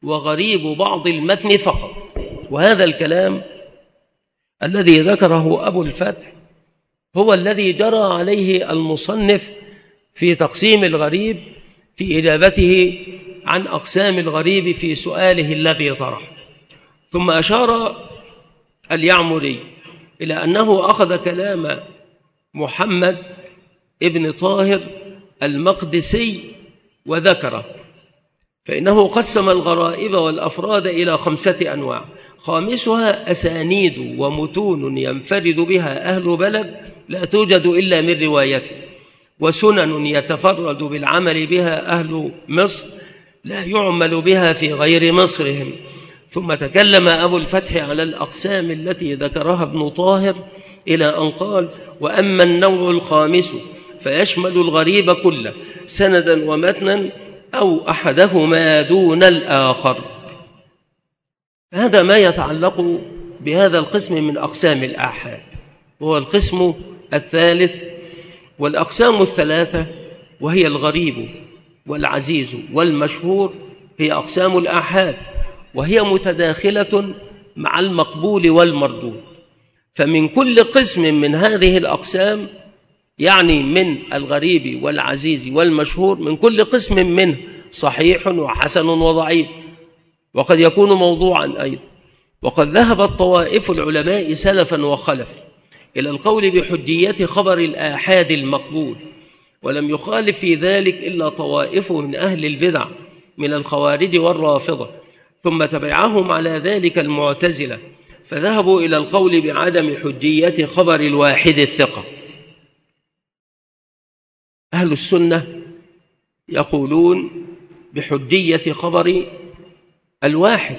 وغريب بعض المتن فقط. وهذا الكلام الذي ذكره أبو الفتح هو الذي جرى عليه المصنف في تقسيم الغريب في إجابته عن أقسام الغريب في سؤاله الذي طرح. ثم أشار اليعمري إلى أنه أخذ كلام محمد ابن طاهر المقدسي وذكره، فإنه قسم الغرائب والأفراد إلى خمسة أنواع، خامسها أسانيد ومتون ينفرد بها أهل بلد لا توجد إلا من روايته، وسنن يتفرد بالعمل بها أهل مصر لا يعمل بها في غير مصرهم. ثم تكلم أبو الفتح على الأقسام التي ذكرها ابن طاهر إلى أن قال: وأما النوع الخامس فيشمل الغريب كله سندا ومتنا أو أحدهما دون الآخر. هذا ما يتعلق بهذا القسم من أقسام الآحاد، وهو القسم الثالث. والأقسام الثلاثة وهي الغريب والعزيز والمشهور هي أقسام الآحاد، وهي متداخلة مع المقبول والمردود. فمن كل قسم من هذه الأقسام، يعني من الغريب والعزيز والمشهور، من كل قسم منه صحيح وحسن وضعيف، وقد يكون موضوعا أيضا. وقد ذهبت طوائف العلماء سلفا وخلفا إلى القول بحجية خبر الآحاد المقبول، ولم يخالف في ذلك إلا طوائف من أهل البدع من الخوارج والرافضة، ثم تبعهم على ذلك المعتزلة، فذهبوا إلى القول بعدم حجية خبر الواحد الثقة. أهل السنة يقولون بحجية خبر الواحد.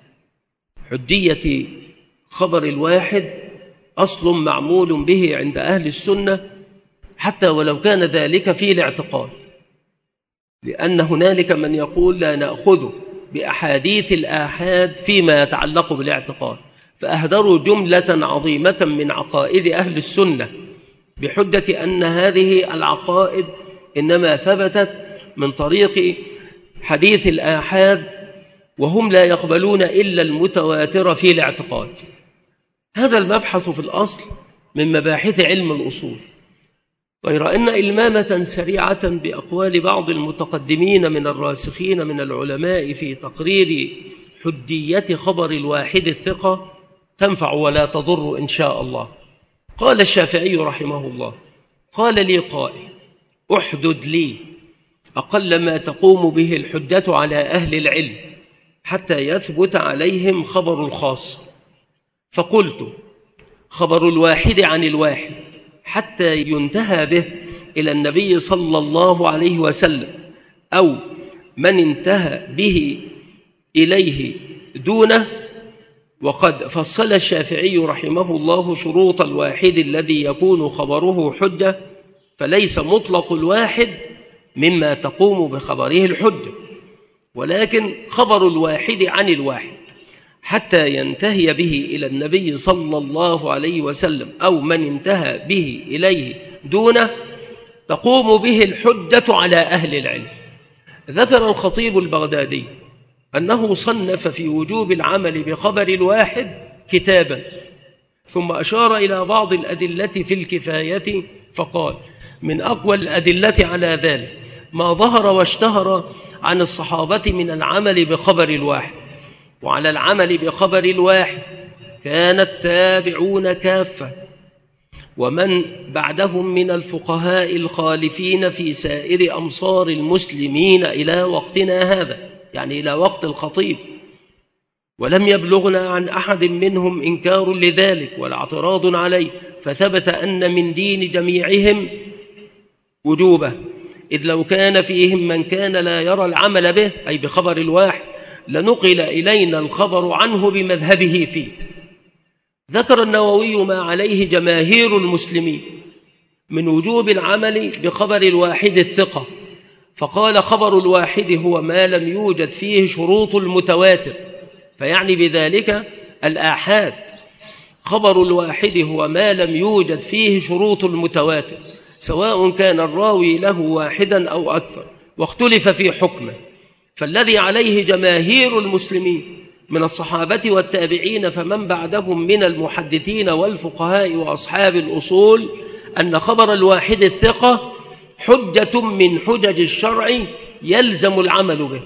حجية خبر الواحد أصل معمول به عند أهل السنة، حتى ولو كان ذلك في الاعتقاد، لأن هنالك من يقول لا نأخذ بأحاديث الآحاد فيما يتعلق بالاعتقاد، فأهدروا جملة عظيمة من عقائد أهل السنة بحجة أن هذه العقائد إنما ثبتت من طريق حديث الآحاد، وهم لا يقبلون إلا المتواتر في الاعتقاد. هذا المبحث في الأصل من مباحث علم الأصول، غير أن إلمامة سريعة بأقوال بعض المتقدمين من الراسخين من العلماء في تقرير حجية خبر الواحد الثقة تنفع ولا تضر إن شاء الله. قال الشافعي رحمه الله: قال لي قائل: أحدد لي أقل ما تقوم به الحجة على أهل العلم حتى يثبت عليهم خبر الخاص. فقلت: خبر الواحد عن الواحد حتى ينتهى به إلى النبي صلى الله عليه وسلم أو من انتهى به إليه دونه. وقد فصل الشافعي رحمه الله شروط الواحد الذي يكون خبره حجة، فليس مطلق الواحد مما تقوم بخبره الحجة، ولكن خبر الواحد عن الواحد حتى ينتهي به إلى النبي صلى الله عليه وسلم أو من انتهى به إليه دونه تقوم به الحجة على أهل العلم. ذكر الخطيب البغدادي أنه صنف في وجوب العمل بخبر الواحد كتابا، ثم أشار إلى بعض الأدلة في الكفاية فقال: من أقوى الأدلة على ذلك ما ظهر واشتهر عن الصحابة من العمل بخبر الواحد. وعلى العمل بخبر الواحد كان التابعون كافة، ومن بعدهم من الفقهاء الخالفين في سائر أمصار المسلمين إلى وقتنا هذا، يعني إلى وقت الخطيب، ولم يبلغنا عن أحد منهم إنكار لذلك ولا اعتراض عليه، فثبت أن من دين جميعهم وجوبه، إذ لو كان فيهم من كان لا يرى العمل به أي بخبر الواحد لنقل إلينا الخبر عنه بمذهبه فيه. ذكر النووي ما عليه جماهير المسلمين من وجوب العمل بخبر الواحد الثقة، فقال: خبر الواحد هو ما لم يوجد فيه شروط المتواتر، فيعني بذلك الآحاد. خبر الواحد هو ما لم يوجد فيه شروط المتواتر، سواء كان الراوي له واحدا أو أكثر، واختلف في حكمه. فالذي عليه جماهير المسلمين من الصحابة والتابعين فمن بعدهم من المحدثين والفقهاء وأصحاب الأصول أن خبر الواحد الثقة حجة من حجج الشرع يلزم العمل به.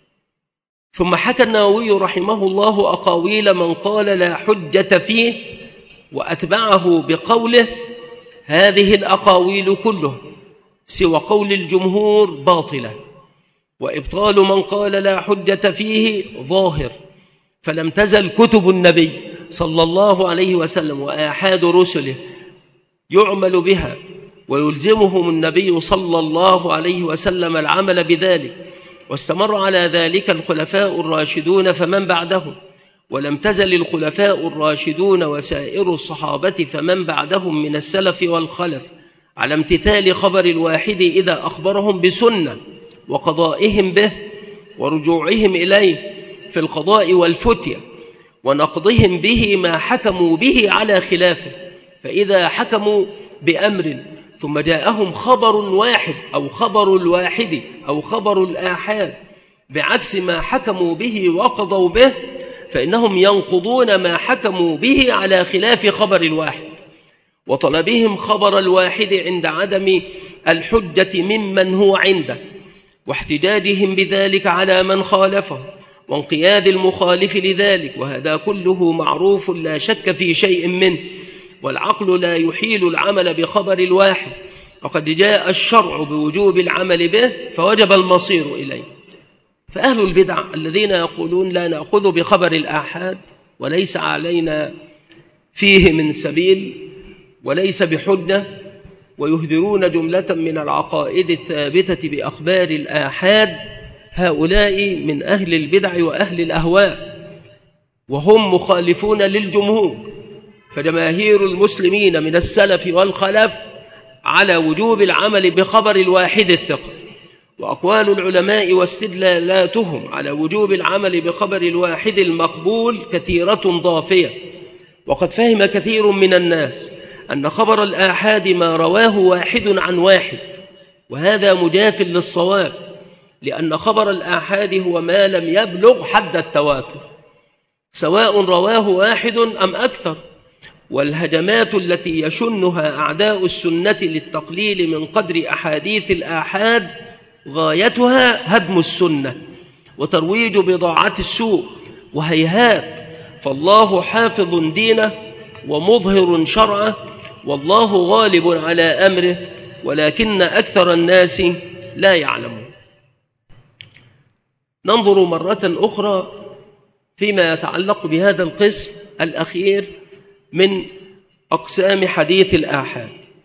ثم حكى النووي رحمه الله أقاويل من قال لا حجة فيه وأتبعه بقوله هذه الأقاويل كله سوى قول الجمهور باطلة، وإبطال من قال لا حجة فيه ظاهر، فلم تزل كتب النبي صلى الله عليه وسلم وآحاد رسله يعمل بها ويلزمهم النبي صلى الله عليه وسلم العمل بذلك، واستمر على ذلك الخلفاء الراشدون فمن بعدهم، ولم تزل الخلفاء الراشدون وسائر الصحابة فمن بعدهم من السلف والخلف على امتثال خبر الواحد إذا أخبرهم بسنة وقضائهم به ورجوعهم إليه في القضاء والفتية ونقضهم به ما حكموا به على خلافه. فإذا حكموا بأمر ثم جاءهم خبر واحد أو خبر الواحد أو خبر الآحاد بعكس ما حكموا به وقضوا به فإنهم ينقضون ما حكموا به على خلاف خبر الواحد، وطلبهم خبر الواحد عند عدم الحجة ممن هو عنده، واحتجاجهم بذلك على من خالفه، وانقياد المخالف لذلك، وهذا كله معروف لا شك في شيء منه، والعقل لا يحيل العمل بخبر الواحد، وقد جاء الشرع بوجوب العمل به فوجب المصير إليه. فأهل البدع الذين يقولون لا نأخذ بخبر الآحاد وليس علينا فيه من سبيل وليس بحجة، ويهدرون جملة من العقائد الثابتة بأخبار الآحاد، هؤلاء من أهل البدع وأهل الأهواء، وهم مخالفون للجمهور. فجماهير المسلمين من السلف والخلف على وجوب العمل بخبر الواحد الثقة، وأقوال العلماء واستدلالاتهم على وجوب العمل بخبر الواحد المقبول كثيرة ضافية. وقد فهم كثير من الناس أن خبر الآحاد ما رواه واحد عن واحد، وهذا مجاف للصواب، لأن خبر الآحاد هو ما لم يبلغ حد التواتر، سواء رواه واحد أم أكثر. والهجمات التي يشنها أعداء السنة للتقليل من قدر أحاديث الآحاد غايتها هدم السنة وترويج بضاعة السوء، وهيهات، فالله حافظ دينه ومظهر شرعه، والله غالب على أمره، ولكن أكثر الناس لا يعلمون. ننظر مرة أخرى فيما يتعلق بهذا القسم الأخير من أقسام حديث الآحاد،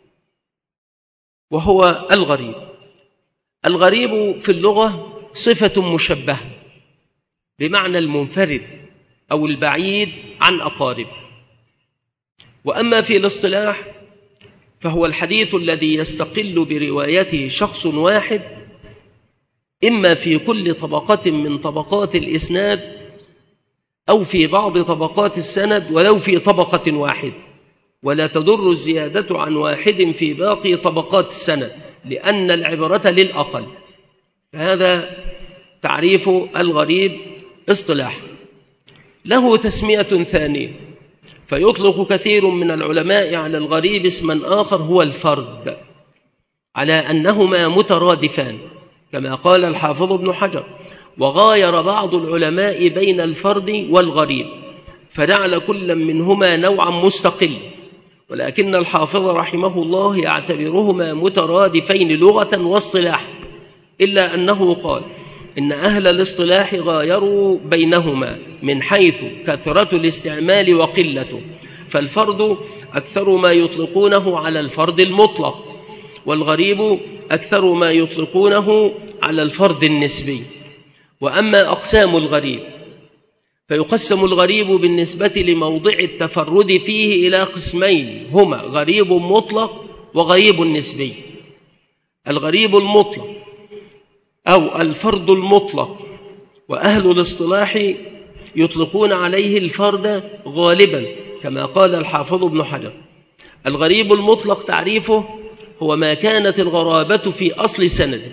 وهو الغريب. الغريب في اللغة صفة مشبهة بمعنى المنفرد أو البعيد عن أقارب. وأما في الاصطلاح فهو الحديث الذي يستقل بروايته شخص واحد، إما في كل طبقة من طبقات الإسناد أو في بعض طبقات السند ولو في طبقة واحدة، ولا تضر الزيادة عن واحد في باقي طبقات السند، لأن العبرة للأقل. هذا تعريف الغريب اصطلاح. له تسمية ثانية، فيطلق كثير من العلماء على الغريب اسما آخر هو الفرد، على أنهما مترادفان كما قال الحافظ ابن حجر. وغاير بعض العلماء بين الفرد والغريب فجعل كل منهما نوعا مستقل، ولكن الحافظ رحمه الله يعتبرهما مترادفين لغة واصطلاحا، إلا أنه قال إن أهل الاصطلاح غايروا بينهما من حيث كثرة الاستعمال وقلته، فالفرد أكثر ما يطلقونه على الفرد المطلق، والغريب أكثر ما يطلقونه على الفرد النسبي. وأما أقسام الغريب فيقسم الغريب بالنسبة لموضع التفرد فيه إلى قسمين، هما غريب مطلق وغريب نسبي. الغريب المطلق أو الفرد المطلق، وأهل الاصطلاح يطلقون عليه الفرد غالبا كما قال الحافظ ابن حجر. الغريب المطلق تعريفه هو ما كانت الغرابة في أصل سنده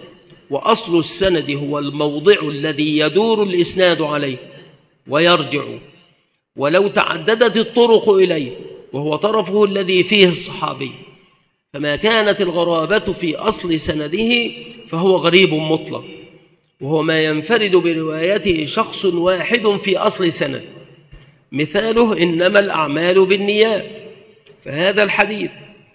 وأصل السند هو الموضع الذي يدور الإسناد عليه ويرجع ولو تعددت الطرق إليه، وهو طرفه الذي فيه الصحابي. فما كانت الغرابة في أصل سنده فهو غريب مطلق، وهو ما ينفرد بروايته شخص واحد في أصل سند. مثاله إنما الأعمال بالنيات، فهذا الحديث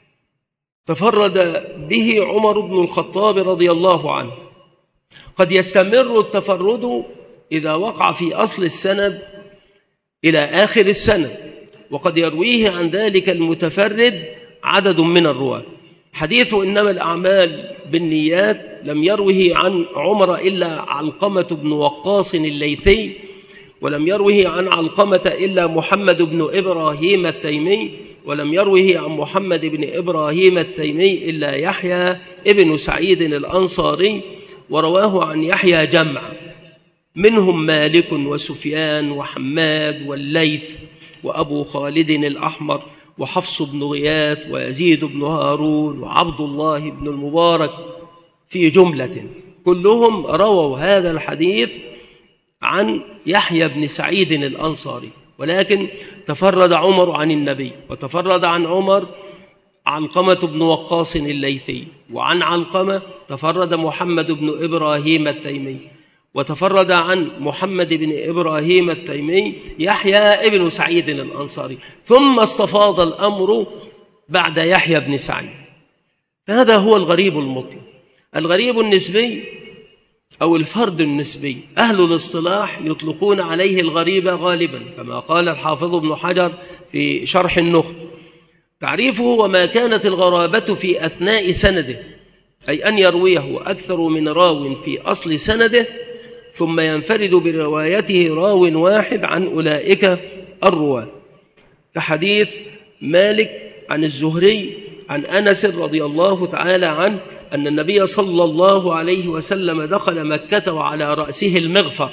تفرد به عمر بن الخطاب رضي الله عنه. قد يستمر التفرد إذا وقع في أصل السند إلى آخر السند، وقد يرويه عن ذلك المتفرد عدد من الرواة. حديث إنما الأعمال بالنيات لم يروه عن عمر إلا علقمة بن وقاص الليثي، ولم يروه عن علقمة إلا محمد بن إبراهيم التيمي، ولم يروه عن محمد بن إبراهيم التيمي إلا يحيى ابن سعيد الأنصاري، ورواه عن يحيى جمع منهم مالك وسفيان وحماد والليث وأبو خالد الأحمر وحفص بن غياث ويزيد بن هارون وعبد الله بن المبارك في جملة، كلهم رووا هذا الحديث عن يحيى بن سعيد الأنصاري. ولكن تفرد عمر عن النبي، وتفرد عن عمر علقمة بن وقاص الليثي، وعن علقمة تفرد محمد بن إبراهيم التيمي، وتفرد عن محمد بن إبراهيم التيمي يحيى ابن سعيد الأنصاري، ثم استفاض الأمر بعد يحيى بن سعيد. فهذا هو الغريب المطلق. الغريب النسبي أو الفرد النسبي أهل الاصطلاح يطلقون عليه الغريب غالبا، كما قال الحافظ ابن حجر في شرح النخب: تعريفه وما كانت الغرابة في أثناء سنده، أي أن يرويه أكثر من راو في أصل سنده ثم ينفرد بروايته راو واحد عن أولئك الرواة، كحديث مالك عن الزهري عن أنس رضي الله تعالى عنه أن النبي صلى الله عليه وسلم دخل مكة وعلى رأسه المغفر.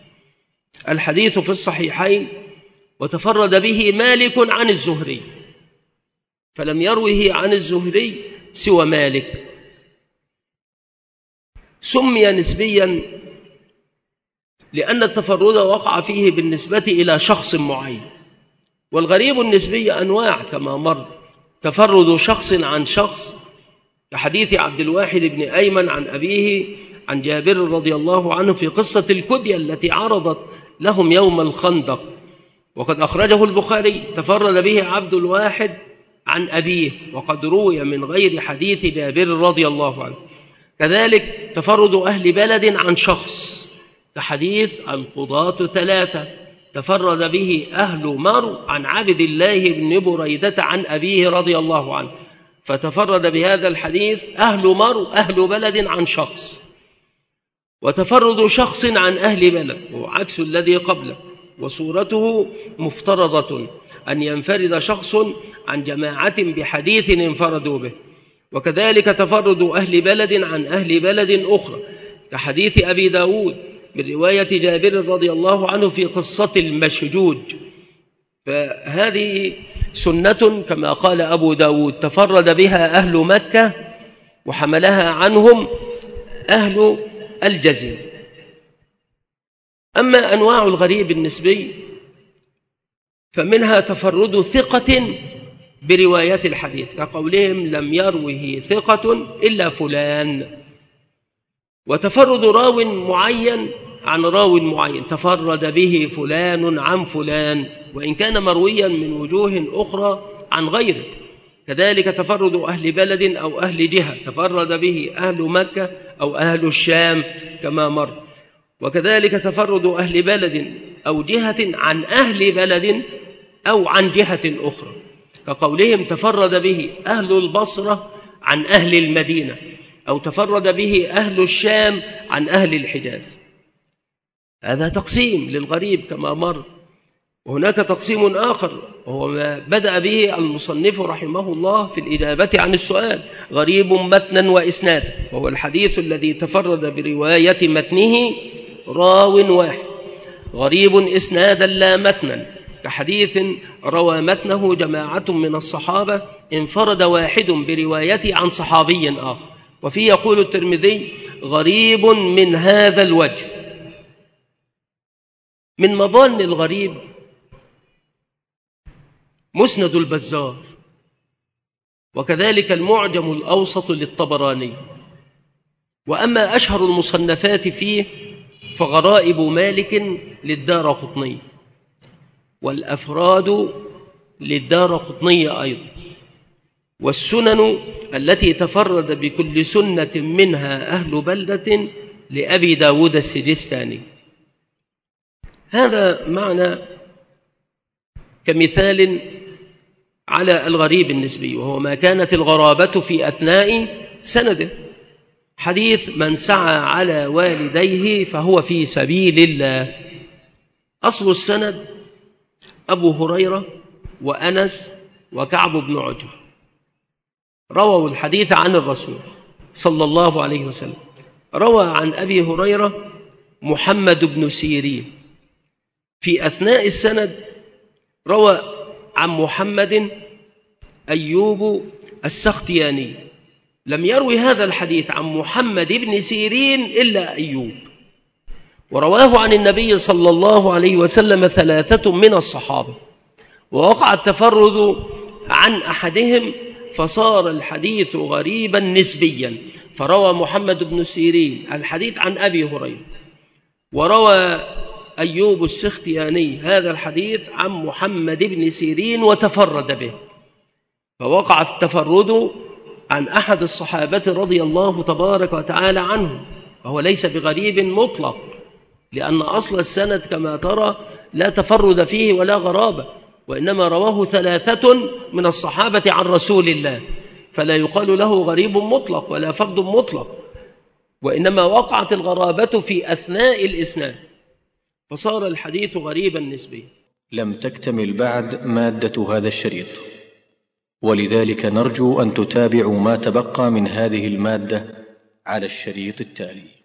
الحديث في الصحيحين، وتفرد به مالك عن الزهري، فلم يروه عن الزهري سوى مالك. سمي نسبيا لأن التفرد وقع فيه بالنسبة إلى شخص معين. والغريب النسبي أنواع كما مر: تفرد شخص عن شخص، كحديث عبد الواحد بن أيمن عن أبيه عن جابر رضي الله عنه في قصة الكدية التي عرضت لهم يوم الخندق، وقد أخرجه البخاري. تفرد به عبد الواحد عن أبيه، وقد روي من غير حديث جابر رضي الله عنه. كذلك تفرد أهل بلد عن شخص، كحديث القضاة ثلاثة، تفرد به أهل مر عن عبد الله بن بريدة عن أبيه رضي الله عنه، فتفرد بهذا الحديث أهل مر أهل بلد عن شخص. وتفرد شخص عن أهل بلد هو عكس الذي قبله، وصورته مفترضة أن ينفرد شخص عن جماعة بحديث انفردوا به. وكذلك تفرد أهل بلد عن أهل بلد أخرى، كحديث أبي داود برواية جابر رضي الله عنه في قصة المشجوج. فهذه سنة كما قال أبو داود تفرد بها أهل مكة وحملها عنهم أهل الجزيرة. أما أنواع الغريب النسبي فمنها تفرد ثقة برواية الحديث، كقولهم لم يروه ثقة إلا فلان. وتفرد راو معين عن راو معين، تفرد به فلان عن فلان، وإن كان مرويا من وجوه أخرى عن غيره. كذلك تفرد أهل بلد أو أهل جهة، تفرد به أهل مكة أو أهل الشام كما مر. وكذلك تفرد أهل بلد أو جهة عن أهل بلد أو عن جهة أخرى، كقولهم تفرد به أهل البصرة عن أهل المدينة، أو تفرد به أهل الشام عن أهل الحجاز. هذا تقسيم للغريب كما مر. وهناك تقسيم آخر وهو ما بدأ به المصنف رحمه الله في الإجابة عن السؤال: غريب متنا وإسنادا، وهو الحديث الذي تفرد برواية متنه راو واحد. غريب إسنادا لا متنا، كحديث روى متنه جماعة من الصحابة انفرد واحد بروايته عن صحابي آخر. وفيه يقول الترمذي: غريب من هذا الوجه. من مظان الغريب مسند البزار، وكذلك المعجم الأوسط للطبراني. وأما أشهر المصنفات فيه فغرائب مالك للدارقطني، والأفراد للدارقطني أيضا، والسنن التي تفرد بكل سنة منها أهل بلدة لأبي داود السجستاني. هذا معنى كمثال على الغريب النسبي، وهو ما كانت الغرابة في أثناء سنده. حديث من سعى على والديه فهو في سبيل الله. أصل السند أبو هريرة وأنس وكعب بن عجرة رووا الحديث عن الرسول صلى الله عليه وسلم. روى عن أبي هريرة محمد بن سيرين. في أثناء السند روى عن محمد أيوب السختياني. لم يروي هذا الحديث عن محمد بن سيرين إلا أيوب. ورواه عن النبي صلى الله عليه وسلم ثلاثة من الصحابة، ووقع التفرد عن أحدهم فصار الحديث غريبا نسبيا. فروى محمد بن سيرين الحديث عن أبي هريرة، وروى أيوب السختياني هذا الحديث عن محمد بن سيرين وتفرد به، فوقع التفرد عن أحد الصحابة رضي الله تبارك وتعالى عنه، وهو ليس بغريب مطلق، لأن أصل السند كما ترى لا تفرد فيه ولا غرابة، وإنما رواه ثلاثة من الصحابة عن رسول الله، فلا يقال له غريب مطلق ولا فرد مطلق، وإنما وقعت الغرابة في أثناء الإسناد فصار الحديث غريبا نسبيا. لم تكتمل بعد مادة هذا الشريط، ولذلك نرجو أن تتابعوا ما تبقى من هذه المادة على الشريط التالي.